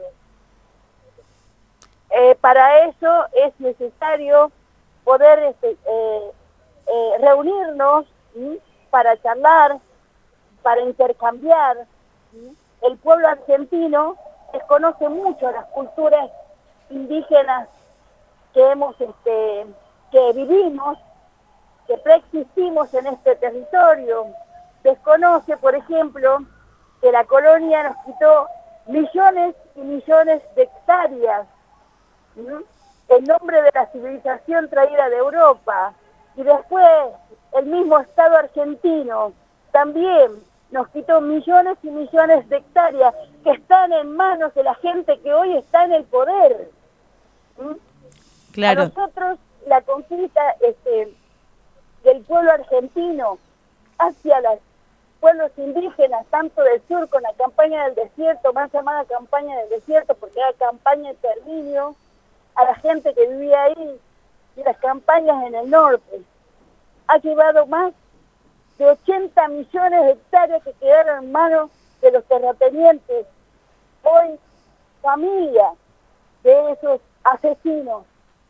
Eh, para eso es necesario poder este, eh, eh, reunirnos, ¿sí? Para charlar, para intercambiar. ¿Sí? El pueblo argentino desconoce mucho las culturas indígenas que hemos, este, que vivimos, que preexistimos en este territorio. Desconoce, por ejemplo, que la colonia nos quitó millones y millones de hectáreas, ¿sí? En nombre de la civilización traída de Europa. Y después el mismo Estado argentino también nos quitó millones y millones de hectáreas que están en manos de la gente que hoy está en el poder. ¿Sí? Claro. A nosotros la conquista este, del pueblo argentino hacia los pueblos indígenas, tanto del sur con la campaña del desierto, más llamada campaña del desierto porque era campaña de exterminio, a la gente que vivía ahí, y las campañas en el norte, ha llevado más de ochenta millones de hectáreas que quedaron en manos de los terratenientes. Hoy, familia de esos asesinos.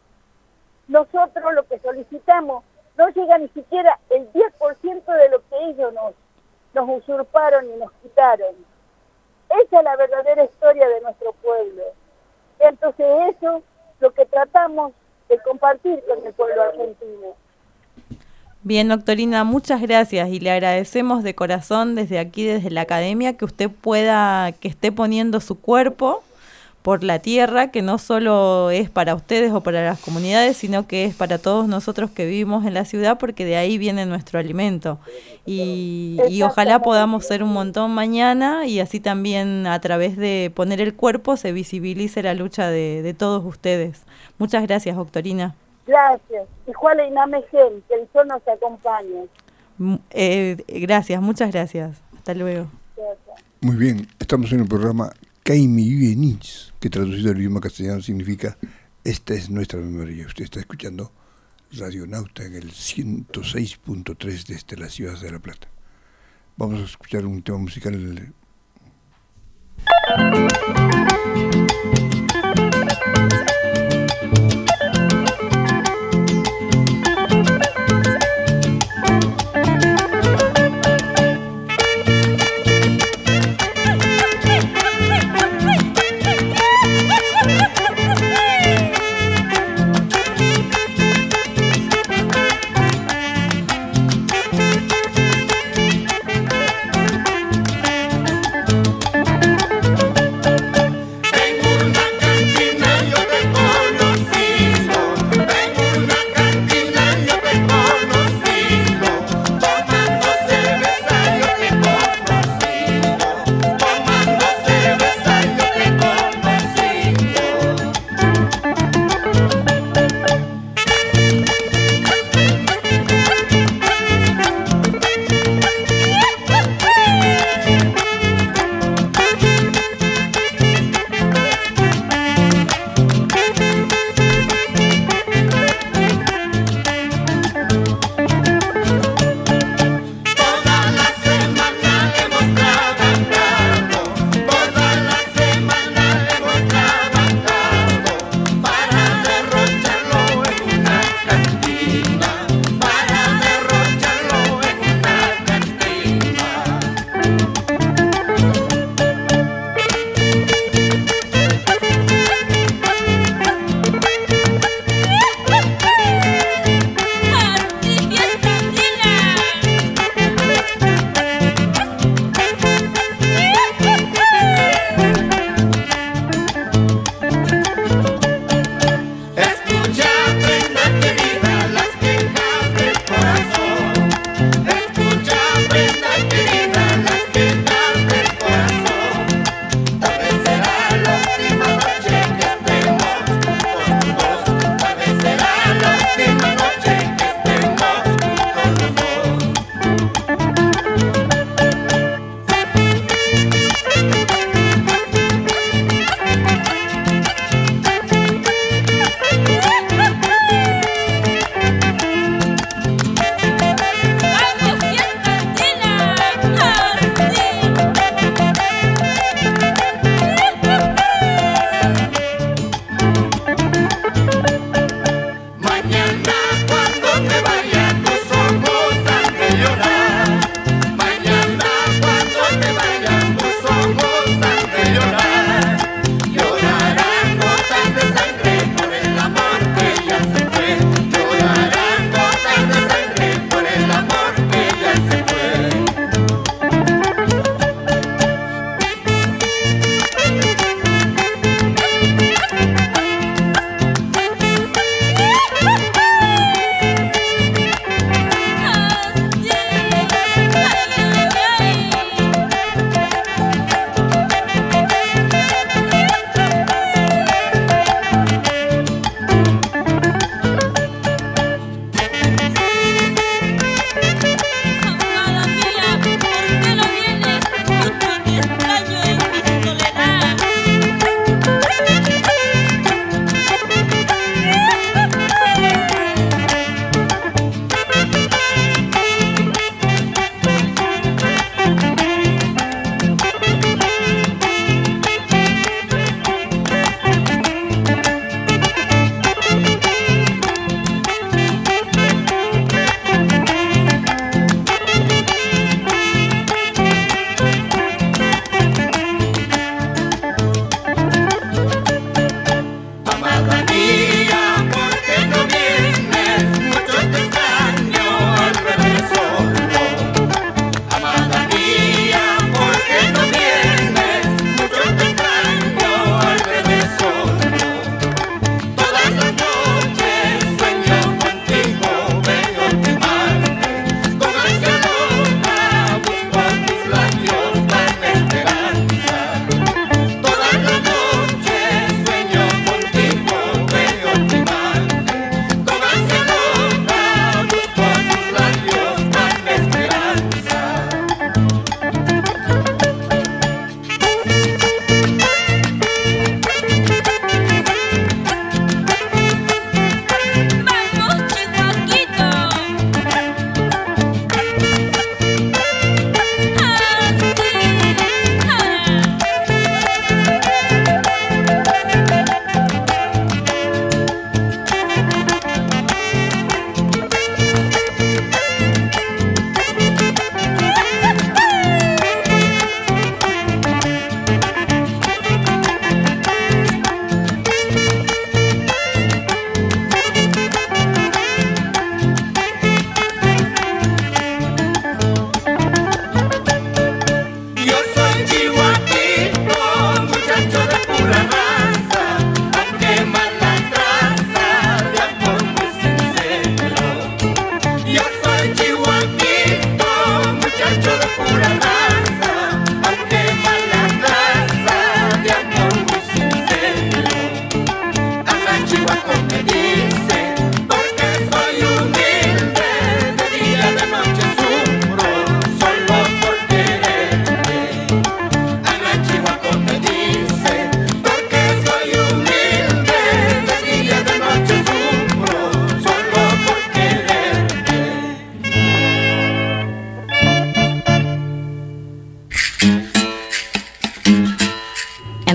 Nosotros lo que solicitamos no llega ni siquiera el diez por ciento de lo que ellos nos, nos usurparon y nos quitaron. Esa es la verdadera historia de nuestro pueblo. Entonces eso lo que tratamos de compartir con el pueblo argentino. Bien, doctorina, muchas gracias y le agradecemos de corazón desde aquí, desde la academia, que usted pueda, que esté poniendo su cuerpo por la tierra, que no solo es para ustedes o para las comunidades, sino que es para todos nosotros que vivimos en la ciudad, porque de ahí viene nuestro alimento. Y, y ojalá podamos ser un montón mañana y así también a través de poner el cuerpo se visibilice la lucha de, de todos ustedes. Muchas gracias, doctorina. Gracias. Y Juan Inamegen, que el sol nos acompañe. Eh, gracias, muchas gracias. Hasta luego. Gracias. Muy bien, estamos en el programa Kaimiyuenich, que traducido al idioma castellano significa esta es nuestra memoria. Usted está escuchando Radionauta en el ciento seis punto tres desde la ciudad de La Plata. Vamos a escuchar un tema musical.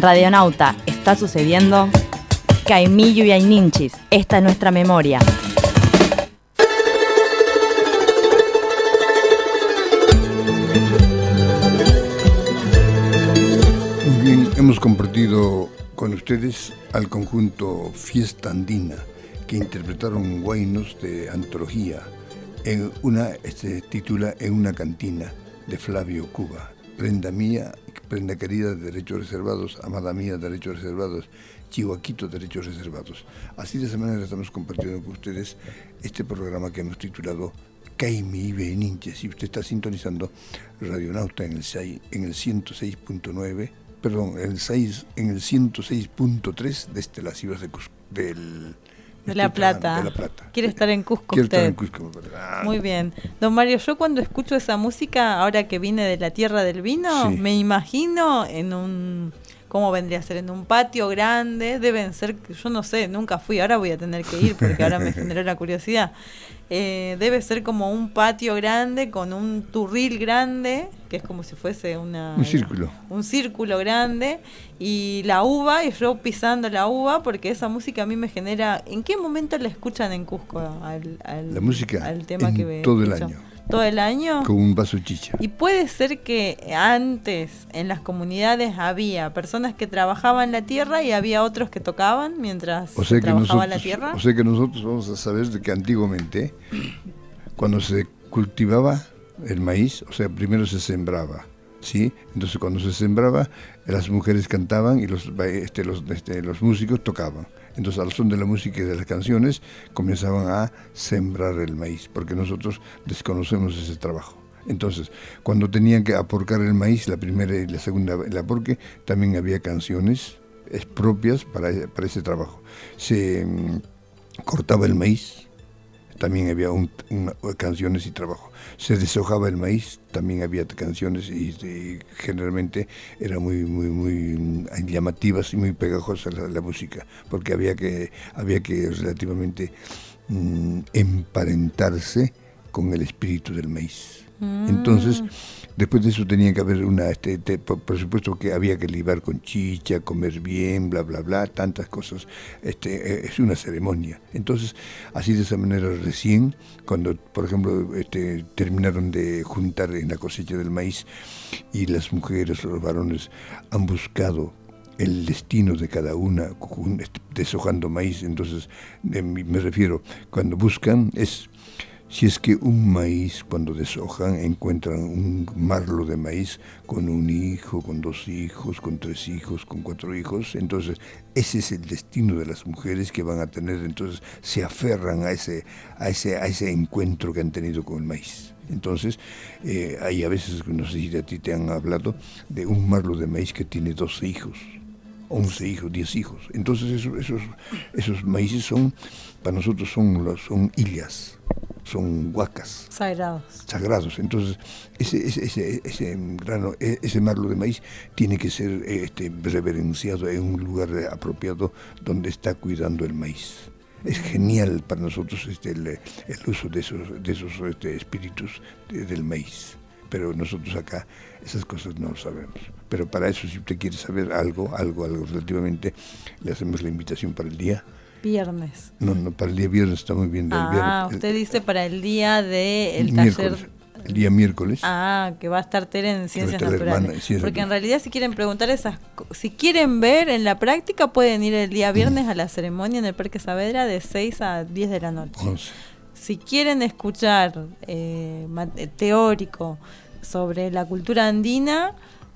En Radionauta está sucediendo Caimillo y Ayninchis. Esta es nuestra memoria. Muy bien, hemos compartido con ustedes al conjunto Fiesta Andina, que interpretaron guainos de antología en una, este titula En una cantina, de Flavio Cuba. Prenda mía, prenda querida de derechos reservados, amada mía, derechos reservados, Chihuaquito, derechos reservados. Así de esa manera estamos compartiendo con ustedes este programa que hemos titulado Caimillo y Ayninchis. Si usted está sintonizando Radionauta en el, seis, en el ciento seis punto nueve, perdón, en el, seis, en el ciento seis punto tres desde las ciudades de Cusco, del... De La Plata. De La Plata. Quiere estar en Cusco Quiero usted. estar en Cusco. Ah. Muy bien. Don Mario, yo cuando escucho esa música, ahora que vine de la tierra del vino, Sí. me imagino en un... ¿Cómo vendría a ser? En un patio grande, deben ser, yo no sé, nunca fui, ahora voy a tener que ir porque ahora me generó la curiosidad. Eh, debe ser como un patio grande con un turril grande, que es como si fuese una... Un círculo. Un círculo grande, y la uva, y yo pisando la uva, porque esa música a mí me genera... ¿En qué momento la escuchan en Cusco? Al, al, La música al tema en que todo el escucho? año. ¿Todo el año? Con un vaso chicha. Y puede ser que antes en las comunidades había personas que trabajaban la tierra y había otros que tocaban mientras O sea, se que trabajaba nosotros, la tierra. o sea que nosotros vamos a saber de que antiguamente, cuando se cultivaba el maíz, o sea, primero se sembraba, ¿sí? Entonces cuando se sembraba, las mujeres cantaban y los, este, los, este, los músicos tocaban. Entonces al son de la música y de las canciones comenzaban a sembrar el maíz, porque nosotros desconocemos ese trabajo. Entonces, cuando tenían que aporcar el maíz, la primera y la segunda, el aporque, también había canciones es propias para, para ese trabajo. Se um, cortaba el maíz, también había un, una, canciones y trabajo. Se deshojaba el maíz, también había canciones y, y generalmente era muy muy muy llamativas y muy pegajosas la, la música, porque había que había que relativamente mm, emparentarse con el espíritu del maíz. Mm. Entonces, después de eso tenía que haber una, este, te, por, por supuesto que había que libar con chicha, comer bien, bla, bla, bla, tantas cosas. Este, es una ceremonia. Entonces, así de esa manera recién, cuando, por ejemplo, este, terminaron de juntar en la cosecha del maíz y las mujeres, los varones han buscado el destino de cada una, deshojando maíz. Entonces, me refiero, cuando buscan es... Si es que un maíz, cuando deshojan, encuentran un marlo de maíz con un hijo, con dos hijos, con tres hijos, con cuatro hijos, entonces ese es el destino de las mujeres que van a tener, entonces se aferran a ese, a ese, a ese encuentro que han tenido con el maíz. Entonces, eh, hay a veces, no sé si a ti te han hablado, de un marlo de maíz que tiene doce hijos, once hijos, diez hijos. Entonces esos, esos, esos maíces son, para nosotros son, los, son illas, son huacas. Sagrados. Sagrados. Entonces, ese, ese, ese, ese grano, ese marlo de maíz tiene que ser este, reverenciado en un lugar apropiado donde está cuidando el maíz. Es genial para nosotros este, el, el uso de esos, de esos este, espíritus de, del maíz. Pero nosotros acá esas cosas no lo sabemos. Pero para eso, si usted quiere saber algo, algo, algo relativamente, le hacemos la invitación para el día viernes. No, no, para el día viernes está muy bien. Ah, viernes, usted el, dice para el día del de taller. El día miércoles. Ah, que va a estar Tere en Ciencias Naturales. Hermana, ciencias Porque naturales. en realidad si quieren preguntar esas si quieren ver en la práctica, pueden ir el día viernes a la ceremonia en el Parque Saavedra de seis a diez de la noche. once. Si quieren escuchar eh, teórico sobre la cultura andina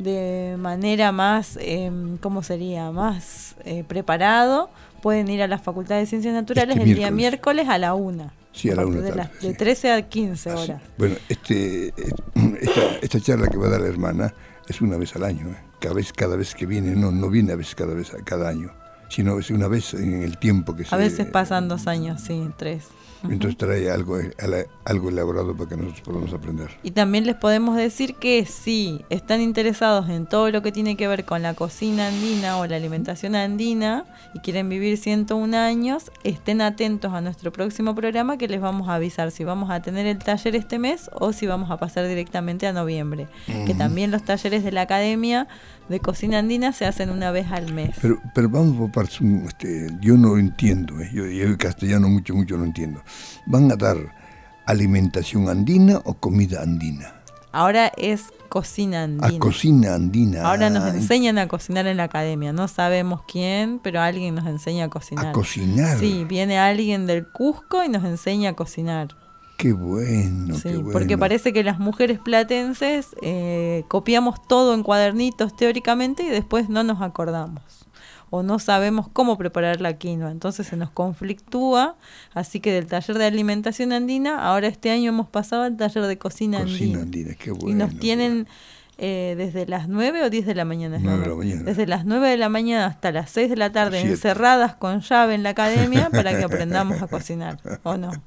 de manera más, eh, ¿cómo sería? Más eh, preparado, pueden ir a la Facultad de Ciencias Naturales este el día miércoles a la una. Sí, a la una. De, tarde, las, sí. de trece a quince Así. horas. Bueno, este, esta, esta charla que va a dar la hermana es una vez al año. ¿eh? Cada vez, cada vez que viene, no, no viene a veces cada vez, cada año, sino es una vez en el tiempo que a se... A veces pasan dos años, sí, tres. Entonces trae algo, algo elaborado para que nosotros podamos aprender. Y también les podemos decir que si están interesados en todo lo que tiene que ver con la cocina andina o la alimentación andina y quieren vivir ciento un años, estén atentos a nuestro próximo programa, que les vamos a avisar si vamos a tener el taller este mes o si vamos a pasar directamente a noviembre. Uh-huh. Que también los talleres de la Academia de Cocina Andina se hacen una vez al mes. Pero, pero vamos por partes, este, yo no entiendo, eh, yo, yo el castellano mucho, mucho no entiendo. ¿Van a dar alimentación andina o comida andina? Ahora es cocina andina. A cocina andina. Ahora nos enseñan a cocinar en la Academia. No sabemos quién, pero alguien nos enseña a cocinar. ¿A cocinar? Sí, viene alguien del Cusco y nos enseña a cocinar. Qué bueno, sí, qué bueno. Porque parece que las mujeres platenses eh, copiamos todo en cuadernitos teóricamente y después no nos acordamos. O no sabemos cómo preparar la quinoa, entonces se nos conflictúa, así que del taller de alimentación andina, ahora este año hemos pasado al taller de cocina, cocina andina. andina qué bueno, y nos tienen eh, desde las nueve o diez de la mañana. nueve de la mañana. Desde las nueve de la mañana hasta las seis de la tarde, Siete. encerradas con llave en la academia para que aprendamos a cocinar, ¿o no?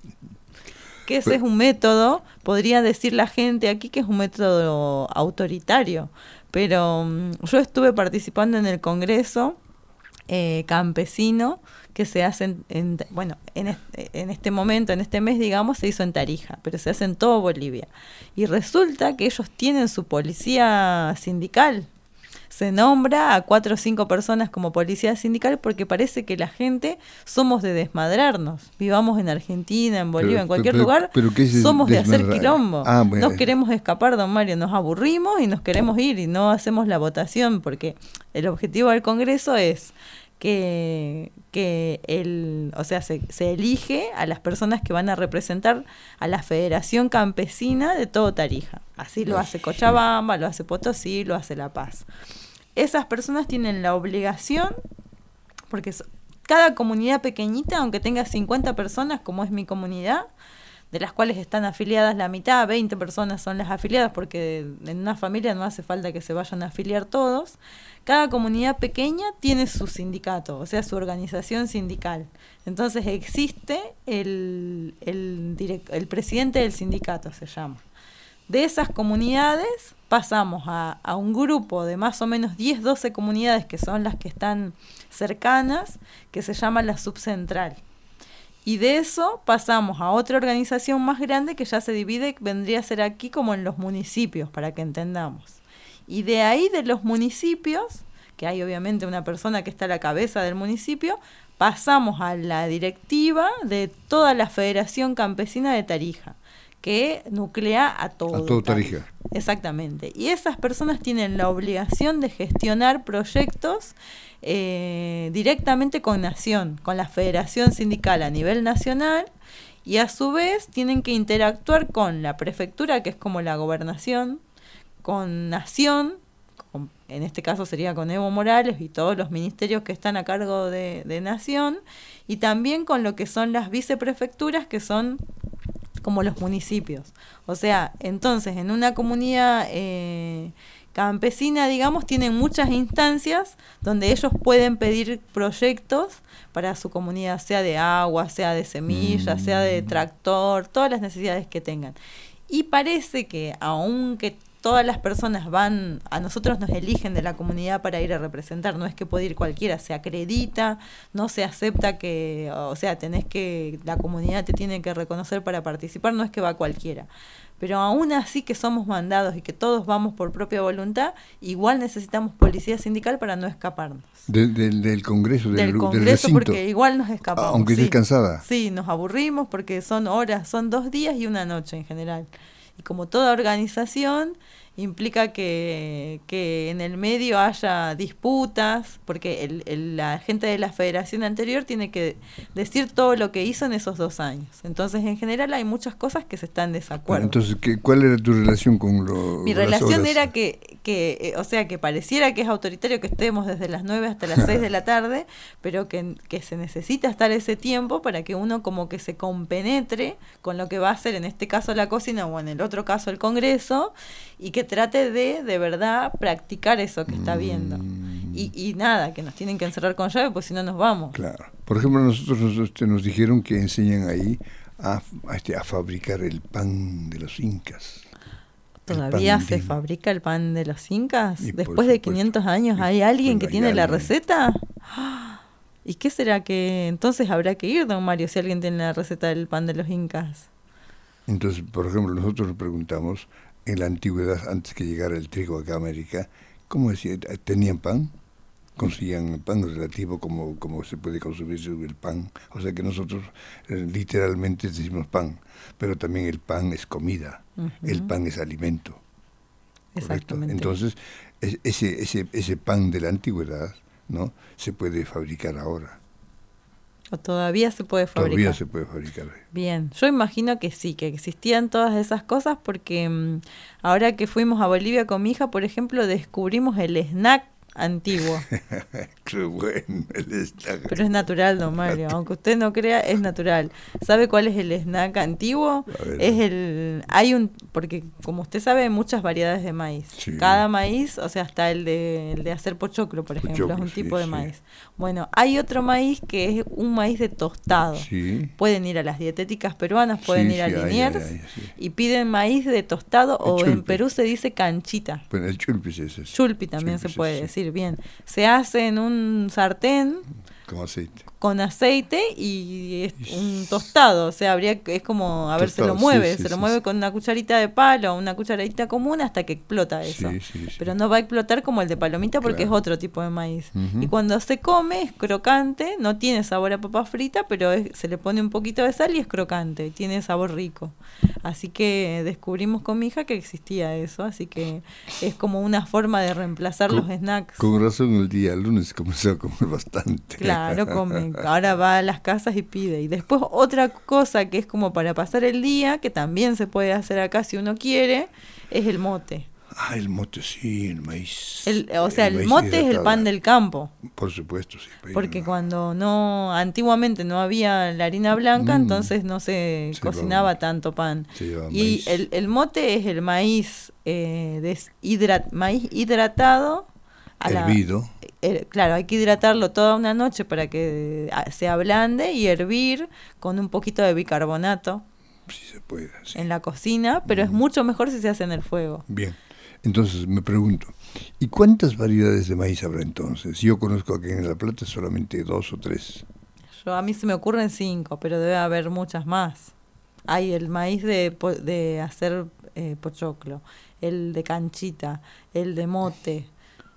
Que ese es un método, podría decir la gente aquí que es un método autoritario, pero um, yo estuve participando en el Congreso eh, campesino que se hace en, en bueno, en este, en este momento, en este mes, digamos, se hizo en Tarija, pero se hace en todo Bolivia. Y resulta que ellos tienen su policía sindical. Se nombra a cuatro o cinco personas como policía sindical porque parece que la gente somos de desmadrarnos. Vivamos en Argentina, en Bolivia, pero, en cualquier pero, lugar, pero, pero somos de hacer desmadrar? quilombo. Ah, bueno. Nos queremos escapar, don Mario, nos aburrimos y nos queremos ir y no hacemos la votación porque el objetivo del Congreso es que, que el, o sea, se, se elige a las personas que van a representar a la Federación Campesina de todo Tarija. Así lo hace Cochabamba, lo hace Potosí, lo hace La Paz. Esas personas tienen la obligación, porque cada comunidad pequeñita, aunque tenga cincuenta personas, como es mi comunidad, de las cuales están afiliadas la mitad, veinte personas son las afiliadas, porque en una familia no hace falta que se vayan a afiliar todos, cada comunidad pequeña tiene su sindicato, o sea, su organización sindical. Entonces existe el, el, direct, el presidente del sindicato, se llama. De esas comunidades pasamos a, a un grupo de más o menos diez, doce comunidades que son las que están cercanas, que se llama la subcentral. Y de eso pasamos a otra organización más grande que ya se divide, vendría a ser aquí como en los municipios, para que entendamos. Y de ahí, de los municipios, que hay obviamente una persona que está a la cabeza del municipio, pasamos a la directiva de toda la Federación Campesina de Tarija, que nuclea a todo, a todo Tarija. Tarija. Exactamente. Y esas personas tienen la obligación de gestionar proyectos eh, directamente con Nación, con la Federación Sindical a nivel nacional, y a su vez tienen que interactuar con la prefectura, que es como la gobernación, con Nación, con, en este caso sería con Evo Morales y todos los ministerios que están a cargo de, de Nación, y también con lo que son las viceprefecturas, que son como los municipios. O sea, entonces en una comunidad eh, campesina, digamos, tienen muchas instancias donde ellos pueden pedir proyectos para su comunidad, sea de agua, sea de semillas, mm. sea de tractor, todas las necesidades que tengan. Y parece que aunque todas las personas van, a nosotros nos eligen de la comunidad para ir a representar, no es que puede ir cualquiera, se acredita, no se acepta que, o sea, tenés que, la comunidad te tiene que reconocer para participar, no es que va cualquiera. Pero aún así que somos mandados y que todos vamos por propia voluntad, igual necesitamos policía sindical para no escaparnos. De, de, del Congreso, del, del Congreso, del recinto. Porque igual nos escapamos. Aunque estés sí. cansada. Sí, nos aburrimos porque son horas, son dos días y una noche en general. Y como toda organización, implica que, que en el medio haya disputas, porque el, el, la gente de la federación anterior tiene que decir todo lo que hizo en esos dos años. Entonces, en general, hay muchas cosas que se están en desacuerdo. Entonces, ¿qué, ¿cuál era tu relación con lo, Mi con relación las era que, que eh, o sea, que pareciera que es autoritario que estemos desde las nueve hasta las seis de la tarde, pero que, que se necesita estar ese tiempo para que uno como que se compenetre con lo que va a hacer, en este caso la cocina o en el otro caso el Congreso, y que trate de, de verdad, practicar eso que está viendo. y, y nada, que nos tienen que encerrar con llave, pues si no nos vamos. Claro. Por ejemplo, nosotros nos, este, nos dijeron que enseñan ahí a, a, este, a fabricar el pan de los incas. ¿Todavía se fabrica el pan de los incas? Y Después de quinientos años, ¿hay alguien que tiene la receta? ¿Y qué será que entonces habrá que ir, don Mario, si alguien tiene la receta del pan de los incas? Entonces, por ejemplo, nosotros nos preguntamos, en la antigüedad, antes que llegara el trigo acá a América, ¿cómo decía? ¿Tenían pan? Conseguían pan relativo como, como se puede consumir el pan. O sea que nosotros eh, literalmente decimos pan, pero también el pan es comida, uh-huh. el pan es alimento. Exactamente. Entonces, es, ese, ese, ese pan de la antigüedad, ¿no?, se puede fabricar ahora. ¿O todavía se puede fabricar? Todavía se puede fabricar. Bien, yo imagino que sí, que existían todas esas cosas porque mmm, ahora que fuimos a Bolivia con mi hija, por ejemplo, descubrimos el snack antiguo. Qué bueno el snack. Pero es natural, don Mario, aunque usted no crea, es natural. ¿Sabe cuál es el snack antiguo? Es el, hay un, porque como usted sabe, hay muchas variedades de maíz. Sí. Cada maíz, o sea, está el de, el de hacer pochoclo, por ejemplo, pochoclo, es un sí, tipo de sí. maíz. Bueno, hay otro maíz que es un maíz de tostado. Sí. Pueden ir a las dietéticas peruanas, pueden sí, ir a sí, Liniers ay, ay, ay, sí. y piden maíz de tostado, el o chulpi. En Perú se dice canchita. Bueno, el chulpi es ese. Chulpi también chulpi se puede sí. decir. Bien, se hace en un sartén con aceite, con aceite y es un tostado, o sea, habría es como, a ver, tostado, se lo mueve, sí, sí, se lo sí, mueve sí. con una cucharita de palo, una cucharadita común hasta que explota eso, sí, sí, sí. pero no va a explotar como el de palomita porque claro. es otro tipo de maíz, uh-huh. y cuando se come es crocante, no tiene sabor a papa frita, pero es, se le pone un poquito de sal y es crocante, tiene sabor rico, así que descubrimos con mi hija que existía eso, así que es como una forma de reemplazar con, los snacks. Con razón el día lunes comenzó a comer bastante. Claro, come. Ahora va a las casas y pide. Y después otra cosa que es como para pasar el día, que también se puede hacer acá si uno quiere, es el mote. Ah, el mote, sí, el maíz. El, o sea, el, el mote es el pan del campo. Por supuesto, sí. Porque no. cuando no, antiguamente no había la harina blanca, mm. entonces no se, se cocinaba llevaba, tanto pan. Y el, el mote es el maíz, eh, deshidrat, maíz hidratado. A hervido. La, eh, claro, hay que hidratarlo toda una noche para que se ablande y hervir con un poquito de bicarbonato. Sí se puede. Sí. En la cocina, pero mm. es mucho mejor si se hace en el fuego. Bien. Entonces me pregunto, ¿y cuántas variedades de maíz habrá entonces? Yo conozco aquí en La Plata solamente dos o tres. Yo, a mí se me ocurren cinco, pero debe haber muchas más. Hay el maíz de, de hacer eh, pochoclo, el de canchita, el de mote,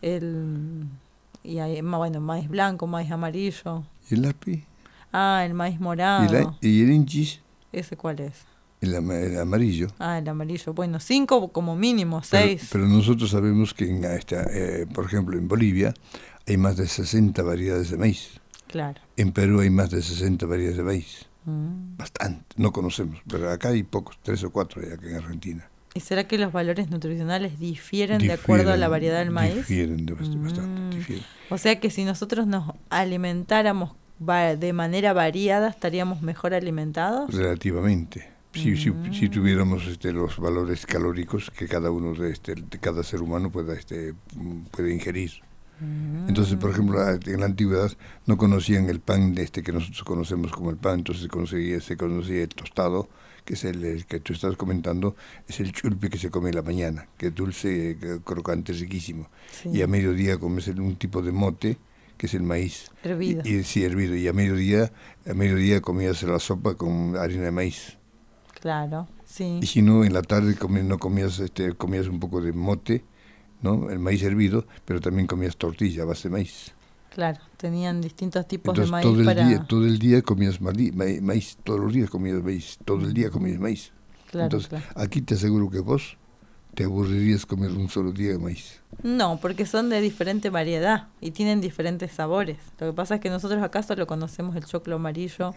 el y hay, bueno, maíz blanco, maíz amarillo. ¿Y el lapi? Ah, el maíz morado. ¿Y, la, y el inchis? ¿Ese cuál es? El, el amarillo. Ah, el amarillo. Bueno, cinco como mínimo, seis. Pero, pero nosotros sabemos que, en esta, eh, por ejemplo, en Bolivia hay más de sesenta variedades de maíz. Claro. En Perú hay más de sesenta variedades de maíz. Mm. Bastante, no conocemos, pero acá hay pocos, tres o cuatro hay acá en Argentina. ¿Y será que los valores nutricionales difieren, difieren de acuerdo a la variedad del maíz? Difieren de bastante, mm. bastante difieren. O sea que si nosotros nos alimentáramos de manera variada, ¿estaríamos mejor alimentados? Relativamente. Si, si, si tuviéramos este, los valores calóricos que cada uno de, este, de cada ser humano pueda este, puede ingerir. Mm. Entonces, por ejemplo, en la antigüedad no conocían el pan este que nosotros conocemos como el pan, entonces se conocía, se conocía el tostado, que es el, el que tú estás comentando, es el chulpe que se come en la mañana, que es dulce, que, crocante, riquísimo. Sí. Y a mediodía comes un tipo de mote, que es el maíz. Hervido. Y, y, sí, hervido. Y a mediodía, a mediodía comías la sopa con harina de maíz. Claro, sí. Y si no, en la tarde comías, no comías, este, comías un poco de mote, ¿no? El maíz hervido, pero también comías tortilla a base de maíz. Claro, tenían distintos tipos Entonces, de maíz todo el para... día, todo el día comías maíz, maíz, todos los días comías maíz, todo el día comías maíz. Claro, Entonces, claro. aquí te aseguro que vos te aburrirías comer un solo día de maíz. No, porque son de diferente variedad y tienen diferentes sabores. Lo que pasa es que nosotros acá solo conocemos el choclo amarillo.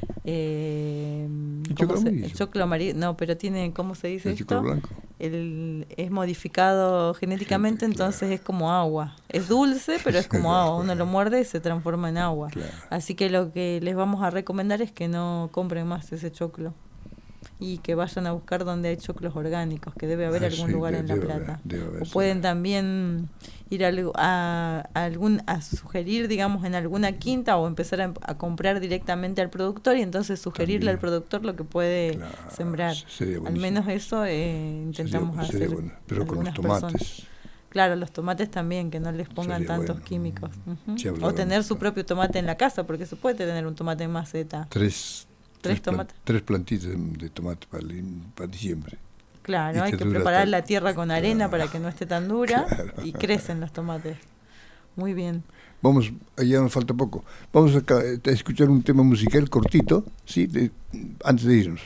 Eh, ¿El choclo se, amarillo? El choclo amarillo, no, pero tiene, ¿cómo se dice el esto? Choclo blanco. El, es modificado genéticamente, Gente, entonces claro. es como agua. Es dulce, pero es como agua. Uno lo muerde y se transforma en agua. Claro. Así que lo que les vamos a recomendar es que no compren más ese choclo. y que vayan a buscar donde hay choclos orgánicos, que debe haber Ah, algún sí, lugar de- en La debe Plata. haber, debe haber, O sí. pueden también ir a, algo- a, a algún a sugerir, digamos, en alguna quinta o empezar a, a comprar directamente al productor y entonces sugerirle También. al productor lo que puede sembrar. sería Al buenísimo. menos eso eh, intentamos Sería- sería hacer. bueno. Pero con los algunas tomates. personas. Claro, los tomates también, que no les pongan Sería tantos bueno. químicos. Ujú. Sí, O hablábamos, tener su propio tomate en la casa, porque se puede tener un tomate en maceta. Tres, Tres plan- tomates. tres plantitas de, de tomate para, el- para diciembre. Y Claro, hay te que dura preparar hasta- la tierra con arena para que no esté tan dura Claro. y crecen los tomates. Muy bien. Vamos, allá nos falta poco. Vamos a, ca- a escuchar un tema musical cortito, ¿sí? De- antes de irnos.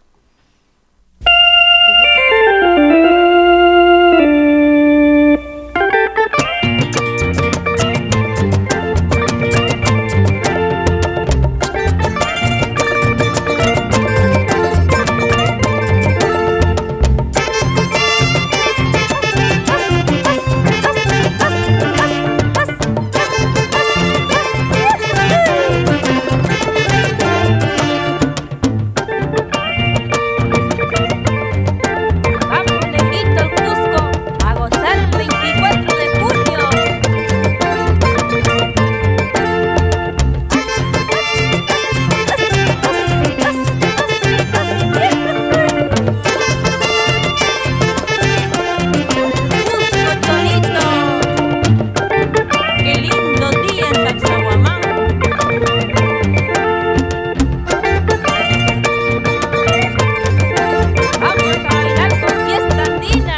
Vamos, negrito, al Cusco, a gozar el veinticuatro de junio. Cusco, Cholito, qué lindo día en Sacsayhuamán. Vamos a bailar con fiesta andina.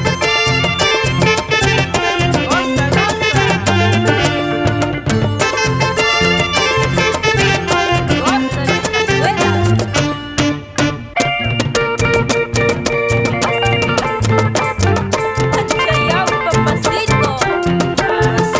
Goza, goza. Goza en esta suela. Achayao, papacito. Así.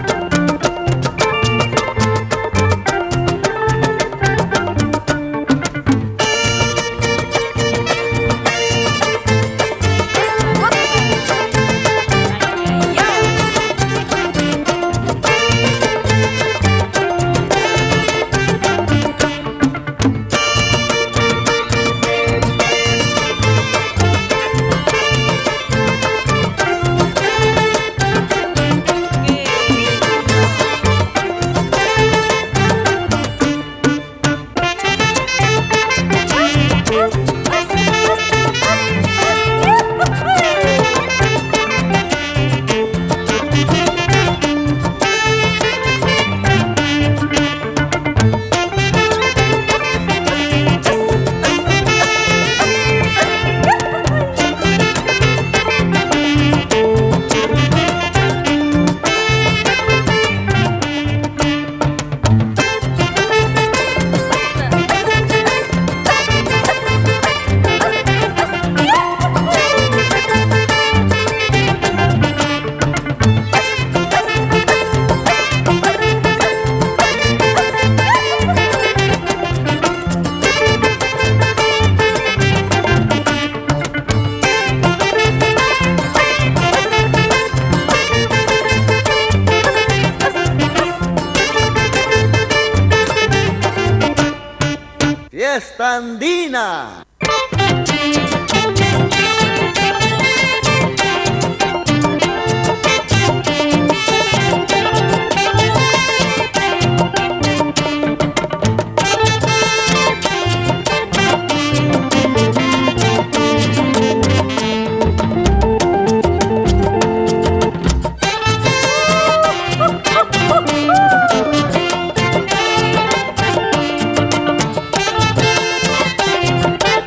Fiesta andina. Thank you.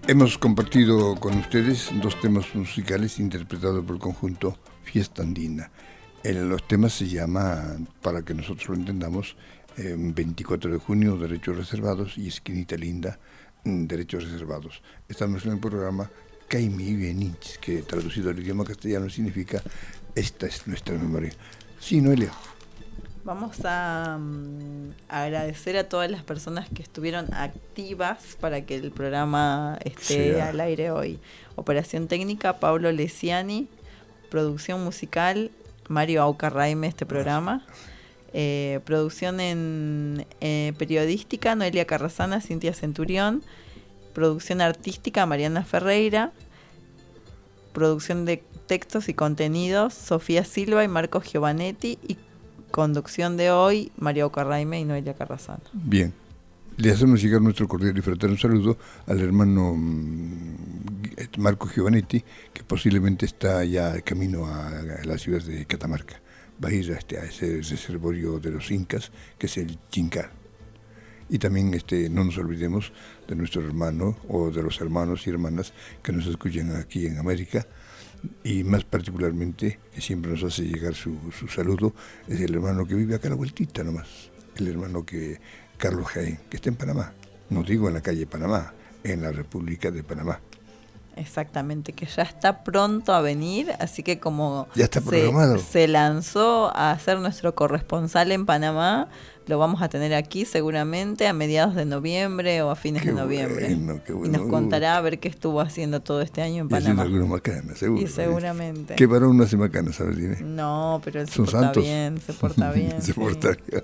Hemos compartido con ustedes dos temas musicales interpretados por el conjunto Fiesta Andina. El, los temas se llaman, para que nosotros lo entendamos, eh, veinticuatro de junio, Derechos Reservados, y Esquinita Linda, Derechos Reservados. Estamos en el programa Caimi Vienich, que traducido al idioma castellano significa esta es nuestra memoria. Sí, Noelia. Vamos a um, agradecer a todas las personas que estuvieron activas para que el programa esté sí, al aire hoy. Operación técnica, Pablo Lesiani. Producción musical, Mario Aucarraime, este programa. Eh, producción en eh, periodística, Noelia Carrasana, Cintia Centurión. Producción artística, Mariana Ferreira. Producción de textos y contenidos, Sofía Silva y Marcos Giovanetti. Y conducción de hoy, Mario Carraime y Noelia Carrasana. Bien, le hacemos llegar nuestro cordial y fraterno saludo al hermano Marco Giovanetti, que posiblemente está ya camino a, a la ciudad de Catamarca. Va a ir a, este, a ese reservorio de los incas, que es el Chincar. Y también este, no nos olvidemos de nuestro hermano, o de los hermanos y hermanas que nos escuchan aquí en América, y más particularmente, que siempre nos hace llegar su, su saludo, es el hermano que vive acá a la vueltita nomás, el hermano que Carlos Jaén, que está en Panamá, no digo en la calle Panamá, en la República de Panamá. Exactamente, que ya está pronto a venir, así que como ya está programado. Se, se lanzó a ser nuestro corresponsal en Panamá, lo vamos a tener aquí seguramente a mediados de noviembre o a fines qué de noviembre. Bueno, qué bueno. Y nos contará a ver qué estuvo haciendo todo este año en Panamá. Y algunos macanas, seguro. Y seguramente. ¿Qué varón no hace macanas, a ver, dime? No, pero él se ¿Son porta santos? bien, se porta bien. se sí. porta bien.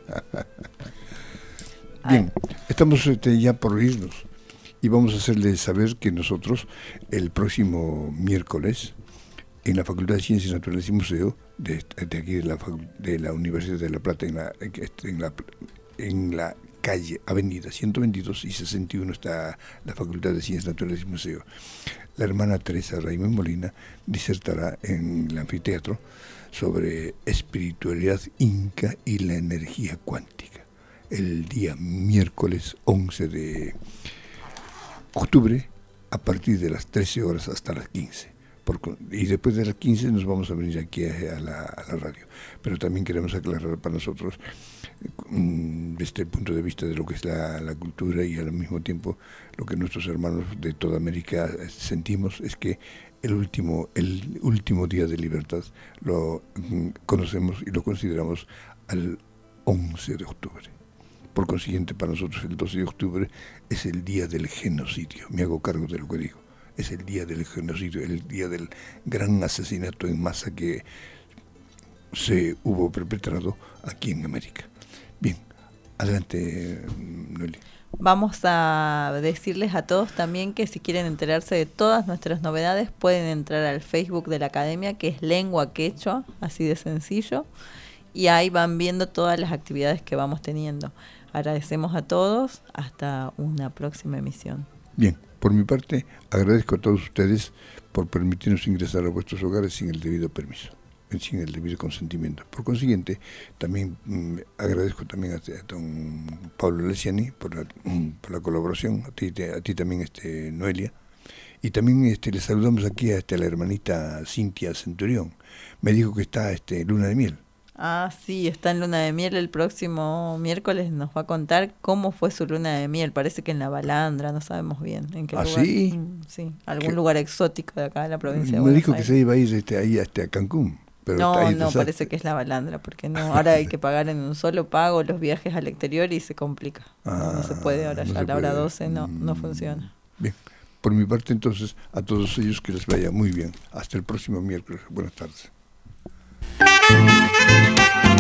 Bien, estamos este, ya por irnos. Y vamos a hacerles saber que nosotros, el próximo miércoles, en la Facultad de Ciencias Naturales y Museo, de, de aquí de la, de la Universidad de La Plata, en la, en la, en la calle, avenida ciento veintidós y sesenta y uno, está la Facultad de Ciencias Naturales y Museo. La hermana Teresa Raimén Molina disertará en el anfiteatro sobre espiritualidad inca y la energía cuántica, el día miércoles once de octubre, a partir de las trece horas hasta las quince. Por, y después de las quince nos vamos a venir aquí a, a, la, a la radio. Pero también queremos aclarar para nosotros, mm, desde el punto de vista de lo que es la, la cultura, y al mismo tiempo lo que nuestros hermanos de toda América sentimos, es que el último, el último día de libertad lo mm, conocemos y lo consideramos al once de octubre. Por consiguiente, para nosotros el doce de octubre es el día del genocidio. Me hago cargo de lo que digo. Es el día del genocidio, el día del gran asesinato en masa que se hubo perpetrado aquí en América. Bien, adelante, Noelia. Vamos a decirles a todos también que si quieren enterarse de todas nuestras novedades, pueden entrar al Facebook de la Academia, que es Lengua Quechua, así de sencillo, y ahí van viendo todas las actividades que vamos teniendo. Agradecemos a todos, hasta una próxima emisión. Bien, por mi parte, agradezco a todos ustedes por permitirnos ingresar a vuestros hogares sin el debido permiso, sin el debido consentimiento. Por consiguiente, también mmm, agradezco también a, a don Pablo Lesiani por la, mmm, por la colaboración, a ti, te, a ti también, este, Noelia, y también este, le saludamos aquí a, este, a la hermanita Cintia Centurión. Me dijo que está este, luna de miel. Ah, sí, está en luna de miel. El próximo miércoles nos va a contar cómo fue su luna de miel. Parece que en la Balandra, no sabemos bien en qué ¿Ah, lugar. sí? Mm, sí, algún ¿Qué? Lugar exótico de acá de la provincia de Me Buenos dijo Aires. que se iba a ir este, ahí hasta Cancún. Pero no, ahí no, parece que es la Balandra, porque no, ahora hay que pagar en un solo pago los viajes al exterior y se complica. Ah, no se puede ahora, no ya se a la hora puede. doce no, no funciona. Bien, por mi parte entonces, a todos ellos que les vaya muy bien. Hasta el próximo miércoles. Buenas tardes.